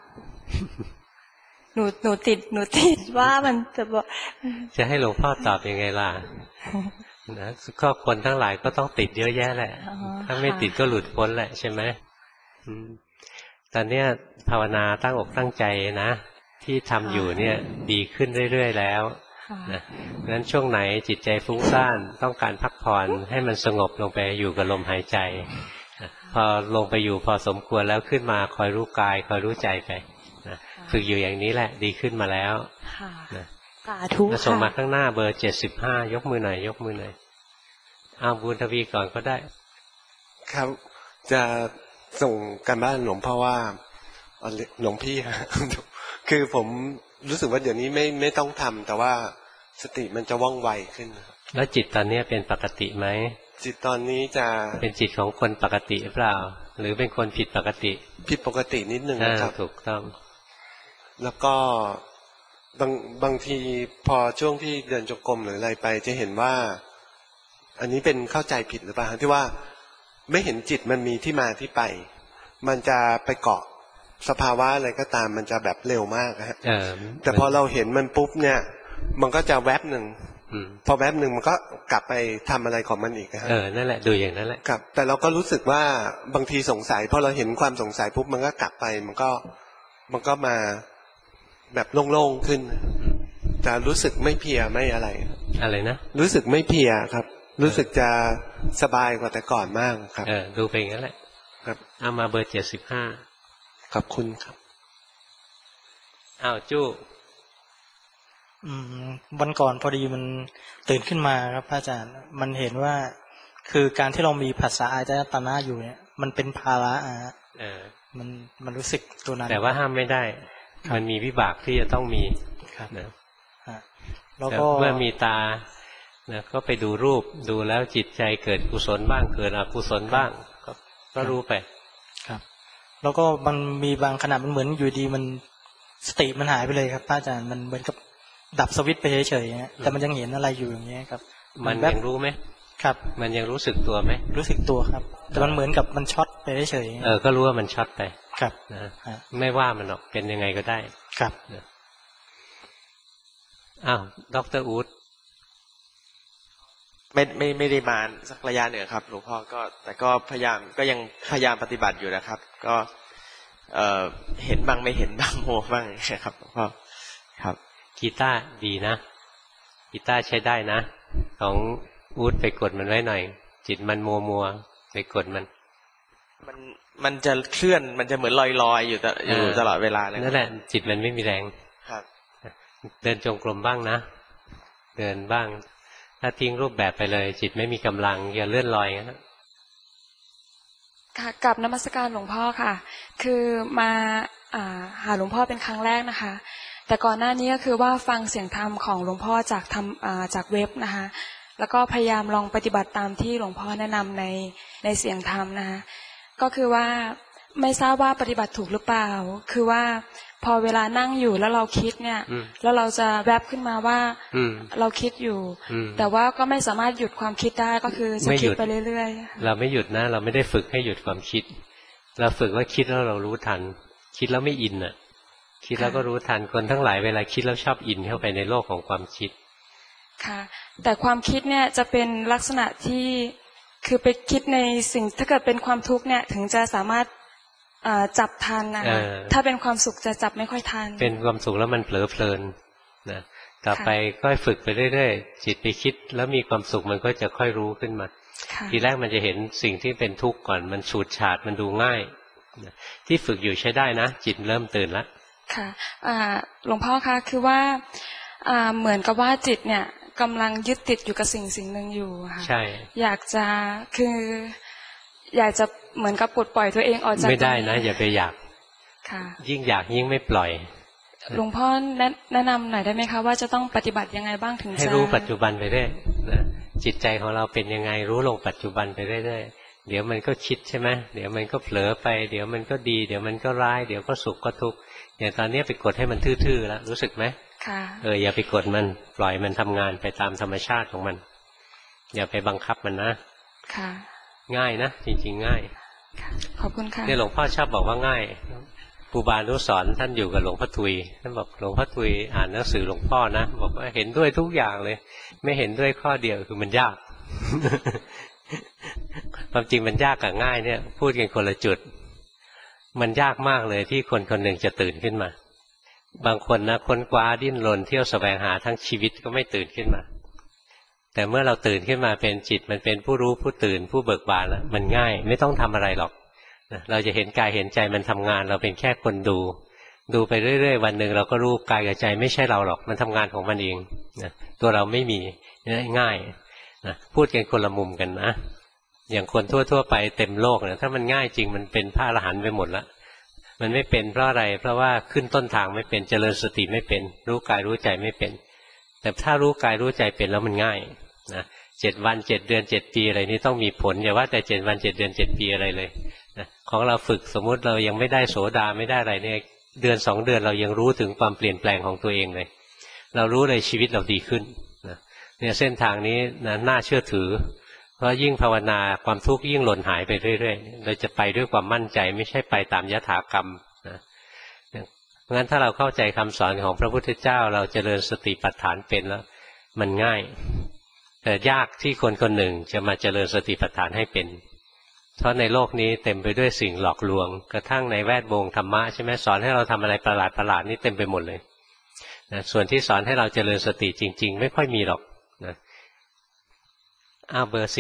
หนูติดว่ามันจะให้หลวงพ่อตอบยังไงล่ะนะก็คนทั้งหลายก็ต้องติดเยอะแยะแหละถ้าไม่ติดก็หลุดพ้นแหละใช่ไหมตอนนี้ภาวนาตั้งอกตั้งใจนะที่ทำอยู่เนี่ยดีขึ้นเรื่อยๆแล้วนะงั้นช่วงไหนจิตใจฟุ้งซ่านต้องการพักผ่อนให้มันสงบลงไปอยู่กับลมหายใจพอลงไปอยู่พอสมควรแล้วขึ้นมาคอยรู้กายคอยรู้ใจไปนะฝึกอยู่อย่างนี้แหละดีขึ้นมาแล้วนะสาธุค่ะส่งมาข้างหน้าเบอร์75ยกมือหน่อยยกมือหน่อยบุญทวีก่อนก็ได้ครับจะส่งการบ้านหลวงพ่อว่าหลวงพี่คือผมรู้สึกว่าเดี๋ยวนี้ไม่ต้องทำแต่ว่าสติมันจะว่องไวขึ้นแล้วจิตตอนนี้เป็นปกติไหมจิตตอนนี้จะเป็นจิตของคนปกติหรือเปล่าหรือเป็นคนผิดปกติผิดปกตินิดนึงนะครับถูกต้องแล้วก็บางทีพอช่วงที่เดินจงกรมหรืออะไรไปจะเห็นว่าอันนี้เป็นเข้าใจผิดหรือเปล่าที่ว่าไม่เห็นจิตมันมีที่มาที่ไปมันจะไปเกาะสภาวะอะไรก็ตามมันจะแบบเร็วมากฮะแต่พอเราเห็นมันปุ๊บเนี่ยมันก็จะแวบหนึ่งพอแวบหนึ่งมันก็กลับไปทำอะไรของมันอีกฮะนั่นแหละดูอย่างนั้นแหละครับแต่เราก็รู้สึกว่าบางทีสงสัยพอเราเห็นความสงสัยปุ๊บมันก็กลับไปมันก็มาแบบโล่งๆขึ้นจะรู้สึกไม่เพลียไม่อะไรนะรู้สึกไม่เพลียครับรู้สึกจะสบายกว่าแต่ก่อนมากครับดูไปอย่างนั้นแหละครับเอามาเบอร์75 ขอบคุณครับจู้วันก่อนพอดีมันตื่นขึ้นมาครับพระอาจารย์มันเห็นว่าคือการที่เรามีภาษาอายตนะอยู่เนี่ยมันเป็นภาระมันรู้สึกตัวนั้นแต่ว่าห้ามไม่ได้มันมีวิบากที่จะต้องมีนะแล้วก็เมื่อมีตาก็ไปดูรูปดูแล้วจิตใจเกิดกุศลบ้างเกิดอกุศลบ้างก็รู้ไปครับแล้วก็มันมีบางขณะมันเหมือนอยู่ดีมันสติมันหายไปเลยครับพระอาจารย์มันเหมือนกับดับสวิตช์ไปเฉยๆแต่มันยังเห็นอะไรอยู่อย่างเงี้ยครับมันยังรู้ไหมครับมันยังรู้สึกตัวไหมรู้สึกตัวครับแต่มันเหมือนกับมันช็อตไปเฉยๆก็รู้ว่ามันช็อตไปครับนะไม่ว่ามันหรอกเป็นยังไงก็ได้ครับดร.อู๊ดไม่ได้มาสักระยะหนึ่งครับหลวงพ่อก็แต่ก็ยังพยายามปฏิบัติอยู่นะครับก็เห็นบ้างไม่เห็นบ้างโมบ้างครับหลวงพ่อครับกีตาร์ดีนะกีตาร์ใช้ได้นะของอู๊ดไปกดมันไว้หน่อยจิตมันมัวไปกดมันจะเคลื่อนมันจะเหมือนลอยอยู่ตลอดเวลาเลยนั่นแหละจิตมันไม่มีแรงครับเดินจงกรมบ้างนะเดินบ้างถ้าทิ้งรูปแบบไปเลยจิตไม่มีกำลังอย่าเลื่อนลอยนะค่ะกับนมัสการหลวงพ่อค่ะคือมาหาหลวงพ่อเป็นครั้งแรกนะคะแต่ก่อนหน้านี้ก็คือว่าฟังเสียงธรรมของหลวงพ่อจากเว็บนะคะแล้วก็พยายามลองปฏิบัติตามที่หลวงพ่อแนะนำในเสียงธรรมนะคะก็คือว่าไม่ทราบว่าปฏิบัติถูกหรือเปล่าคือว่าพอเวลานั่งอยู่แล้วเราคิดเนี่ยแล้วเราจะแวบขึ้นมาว่าเราคิดอยู่แต่ว่าก็ไม่สามารถหยุดความคิดได้ก็คือจะคิดไปเรื่อยๆเราไม่หยุดนะเราไม่ได้ฝึกให้หยุดความคิดเราฝึกว่าคิดแล้วเรารู้ทันคิดแล้วไม่อินอ่ะคิดแล้วก็รู้ทันคนทั้งหลายเวลาคิดแล้วชอบอินเข้าไปในโลกของความคิดค่ะแต่ความคิดเนี่ยจะเป็นลักษณะที่คือไปคิดในสิ่งถ้าเกิดเป็นความทุกข์เนี่ยถึงจะสามารถจับทันนะคะถ้าเป็นความสุขจะจับไม่ค่อยทันเป็นความสุขแล้วมันเผลอเพลินนะต่อไปก็ฝึกไปเรื่อยๆจิตไปคิดแล้วมีความสุขมันก็จะค่อยรู้ขึ้นมาทีแรกมันจะเห็นสิ่งที่เป็นทุกข์ก่อนมันฉูดฉาดมันดูง่ายที่ฝึกอยู่ใช้ได้นะจิตเริ่มตื่นแล้วค่ะหลวงพ่อคะคือว่าเหมือนกับว่าจิตเนี่ยกำลังยึดติดอยู่กับสิ่งหนึ่งอยู่ค่ะใช่อยากจะเหมือนกับปลดปล่อยตัวเองออกจากไม่ได้นะอย่าไปอยากค่ะยิ่งอยากยิ่งไม่ปล่อยหลวงพ่อแนะนำหน่อยได้ไหมคะว่าจะต้องปฏิบัติยังไงบ้างถึงจะให้รู้ปัจจุบันไปเรื่อยนะจิตใจของเราเป็นยังไงรู้ลงปัจจุบันไปเรื่อยๆเดี๋ยวมันก็คิดใช่ไหมเดี๋ยวมันก็เผลอไปเดี๋ยวมันก็ดีเดี๋ยวมันก็ร้ายเดี๋ยวก็สุขก็ทุกข์อย่างตอนนี้ไปกดให้มันทื่อๆแล้วรู้สึกไหมค่ะอย่าไปกดมันปล่อยมันทำงานไปตามธรรมชาติของมันอย่าไปบังคับมันนะค่ะง่ายนะจริงๆง่ายขอบคุณค่ะเนี่ยหลวงพ่อชอบบอกว่าง่ายครูบานุสรณ์ท่านอยู่กับหลวงพ่อทุยท่านบอกหลวงพ่อทุยอ่านหนังสือหลวงพ่อนะบอกว่าเห็นด้วยทุกอย่างเลยไม่เห็นด้วยข้อเดียวคือมันยาก ความจริงมันยากกับง่ายเนี่ยพูดกันคนละจุดมันยากมากเลยที่คนคนหนึ่งจะตื่นขึ้นมาบางคนนะค้นคว้าดิ้นรนเที่ยวแสวงหาทั้งชีวิตก็ไม่ตื่นขึ้นมาแต่เมื่อเราตื่นขึ้นมาเป็นจิตมันเป็นผู้รู้ผู้ตื่นผู้เบิกบานแล้วมันง่ายไม่ต้องทำอะไรหรอกเราจะเห็นกายเห็นใจมันทำงานเราเป็นแค่คนดูไปเรื่อยๆวันหนึ่งเราก็รู้กายกับใจไม่ใช่เราหรอกมันทำงานของมันเองตัวเราไม่มีง่ายพูดกันคนละมุมกันนะอย่างคนทั่วๆไปเต็มโลกเนี่ยถ้ามันง่ายจริงมันเป็นพระอรหันต์ไปหมดแล้วมันไม่เป็นเพราะอะไรเพราะว่าขึ้นต้นทางไม่เป็นเจริญสติไม่เป็นรู้กายรู้ใจไม่เป็นแต่ถ้ารู้กายรู้ใจเป็นแล้วมันง่ายนะ7 วัน 7 เดือน 7 ปีอะไรนี้ต้องมีผลอย่าว่าแต่7 วัน 7 เดือน 7 ปีอะไรเลยนะของเราฝึกสมมุติเรายังไม่ได้โสดาไม่ได้อะไรเนี่ยเดือน2 เดือนเรายังรู้ถึงความเปลี่ยนแปลงของตัวเองเลยเรารู้เลยชีวิตเราดีขึ้นนะเนี่ยเส้นทางนี้นะน่าเชื่อถือเพราะยิ่งภาวนาความทุกข์ยิ่งหล่นหายไปเรื่อยๆเราจะไปด้วยความมั่นใจไม่ใช่ไปตามยถากรรมนะเพราะงั้นถ้าเราเข้าใจคำสอนของพระพุทธเจ้าเราเจริญสติปัฏฐานเป็นแล้วมันง่ายแต่ยากที่คนคนหนึ่งจะมาเจริญสติปัฏฐานให้เป็นเพราะในโลกนี้เต็มไปด้วยสิ่งหลอกลวงกระทั่งในแวดวงธรรมะใช่ไหมสอนให้เราทำอะไรประหลาดนี่เต็มไปหมดเลยนะส่วนที่สอนให้เราเจริญสติจริงๆไม่ค่อยมีหรอกนะเบอร์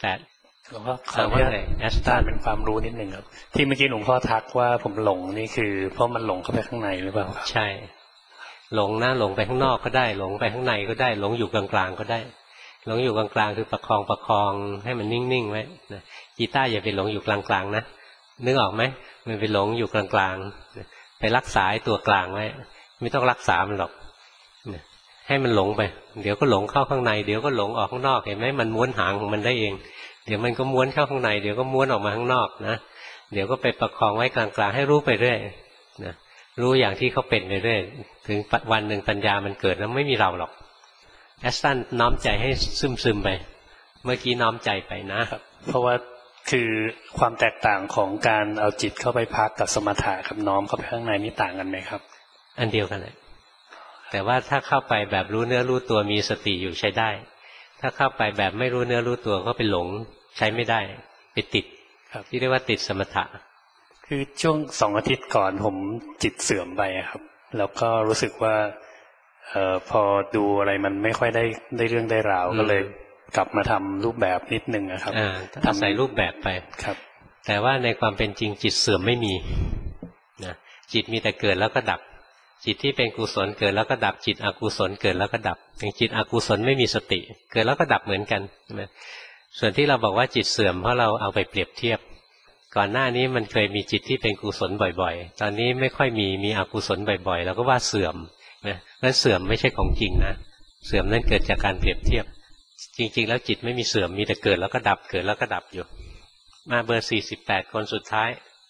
48 หลวงพ่อขอว่าแอสตาเป็นความรู้นิดหนึ่งครับที่เมื่อกี้หลวงพ่อทักว่าผมหลงนี่คือเพราะมันหลงเข้าไปข้างในหรือเปล่าใช่หลงนะหลงไปข้างนอกก็ได้หลงไปข้างในก็ได้หลงอยู่กลางๆก็ได้หลงอยู่กลางๆคือประคองให้มันนิ่งๆไว้นะกีตาร์อย่าไปหลงอยู่กลางๆนะนึกออกไหมมันไปหลงอยู่กลางๆไปรักษาตัวกลางไว้ไม่ต้องรักษามันหรอกให้มันหลงไปเดี๋ยวก็หลงเข้าข้างในเดี๋ยวก็หลงออกข้างนอกเห็นไหมมันม้วนหางของมันได้เองเดี๋ยวมันก็ม้วนเข้าข้างในเดี๋ยวก็ม้วนออกมาข้างนอกนะเดี๋ยวก็ไปประคองไว้กลางๆให้รู้ไปเรื่อยนะรู้อย่างที่เขาเป็นไปเรื่อยถึงวันหนึ่งปัญญามันเกิดแล้วไม่มีเราหรอกแอสตันน้อมใจให้ซึมๆไปเมื่อกี้น้อมใจไปนะครับเพราะว่าคือความแตกต่างของการเอาจิตเข้าไปพักกับสมถะกับน้อมเข้าไปข้างในนี่ต่างกันไหมครับอันเดียวกันเลยแต่ว่าถ้าเข้าไปแบบรู้เนื้อรู้ตัวมีสติอยู่ใช้ได้ถ้าเข้าไปแบบไม่รู้เนื้อรู้ตัวก็ไปหลงใช้ไม่ได้ไปติดที่เรียกว่าติดสมถะคือช่วง2 อาทิตย์ก่อนผมจิตเสื่อมไปครับแล้วก็รู้สึกว่าพอดูอะไรมันไม่ค่อยได้เรื่องได้ราวก็เลยกลับมาทำรูปแบบนิดนึงนะครับทำใส่รูปแบบไปครับแต่ว่าในความเป็นจริงจิตเสื่อมไม่มีนะจิตมีแต่เกิดแล้วก็ดับจิตที่เป็นกุศลเกิดแล้วก็ดับจิตอกุศลเกิดแล้วก็ดับอย่างจิตอกุศลไม่มีสติเกิดแล้วก็ดับเหมือนกันใช่ไหมส่วนที่เราบอกว่าจิตเสื่อมเพราะเราเอาไปเปรียบเทียบก่อนหน้านี้มันเคยมีจิตที่เป็นกุศลบ่อยๆตอนนี้ไม่ค่อยมีอกุศลบ่อยๆเราก็ว่าเสื่อมนะนั่นเสื่อมไม่ใช่ของจริงนะเสื่อมนั่นเกิดจากการเปรียบเทียบจริงๆแล้วจิตไม่มีเสื่อมมีแต่เกิดแล้วก็ดับเกิดแล้วก็ดับอยู่มาเบอร์48คนสุดท้าย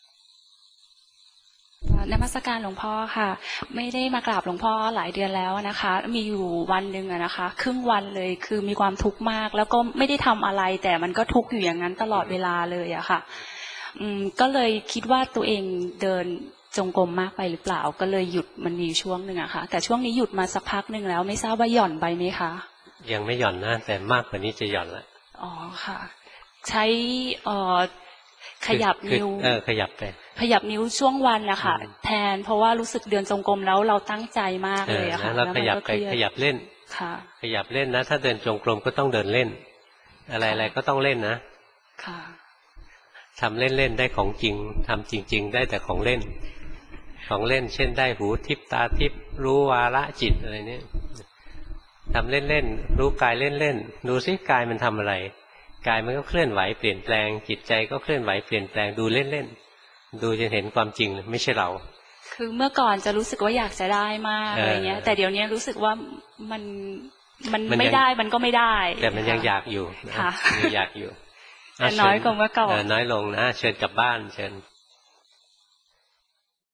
นมัสการหลวงพ่อค่ะไม่ได้มากราบหลวงพ่อหลายเดือนแล้วนะคะมีอยู่วันหนึ่งนะคะครึ่งวันเลยคือมีความทุกข์มากแล้วก็ไม่ได้ทำอะไรแต่มันก็ทุกข์อยู่อย่างนั้นตลอดเวลาเลยอะค่ะก็เลยคิดว่าตัวเองเดินจงกรมมากไปหรือเปล่าก็เลยหยุดมันมีช่วงหนึ่งอะค่ะแต่ช่วงนี้หยุดมาสักพักหนึ่งแล้วไม่ทราบว่าหย่อนไปไหมคะยังไม่หย่อนนะแต่มากกว่านี้จะหย่อนละอ๋อค่ะใช้ขยับนิ้วขยับไปขยับนิ้วช่วงวันนะคะแทนเพราะว่ารู้สึกเดินจงกรมแล้วเราตั้งใจมากเลยอะค่ะแล้วขยับไปขยับเล่นค่ะขยับเล่นนะถ้าเดินจงกรมก็ต้องเดินเล่นอะไรๆก็ต้องเล่นนะค่ะทำเล่นๆได้ของจริงทำจริงๆได้แต่ของเล่นของเล่นเช่นได้หูทิพตาทิพรู้วาระจิตอะไรเนี่ยทำเล่นๆรู้กายเล่นๆดูซิกายมันทำอะไรกายมันก็เคลื่อนไหวเปลี่ยนแปลงจิตใจก็เคลื่อนไหวเปลี่ยนแปลงดูเล่นๆดูจนเห็นความจริงไม่ใช่เราคือเมื่อก่อนจะรู้สึกว่าอยากจะได้มากอะไรเงี้ยแต่เดี๋ยวนี้รู้สึกว่ามันไม่ได้มันก็ไม่ได้แต่มันยังอยากอยู่ค่ะยังอยากอยู่น้อยกว่าเมื่อก่อนน้อยลงนะเชิญกลับบ้านเชิญ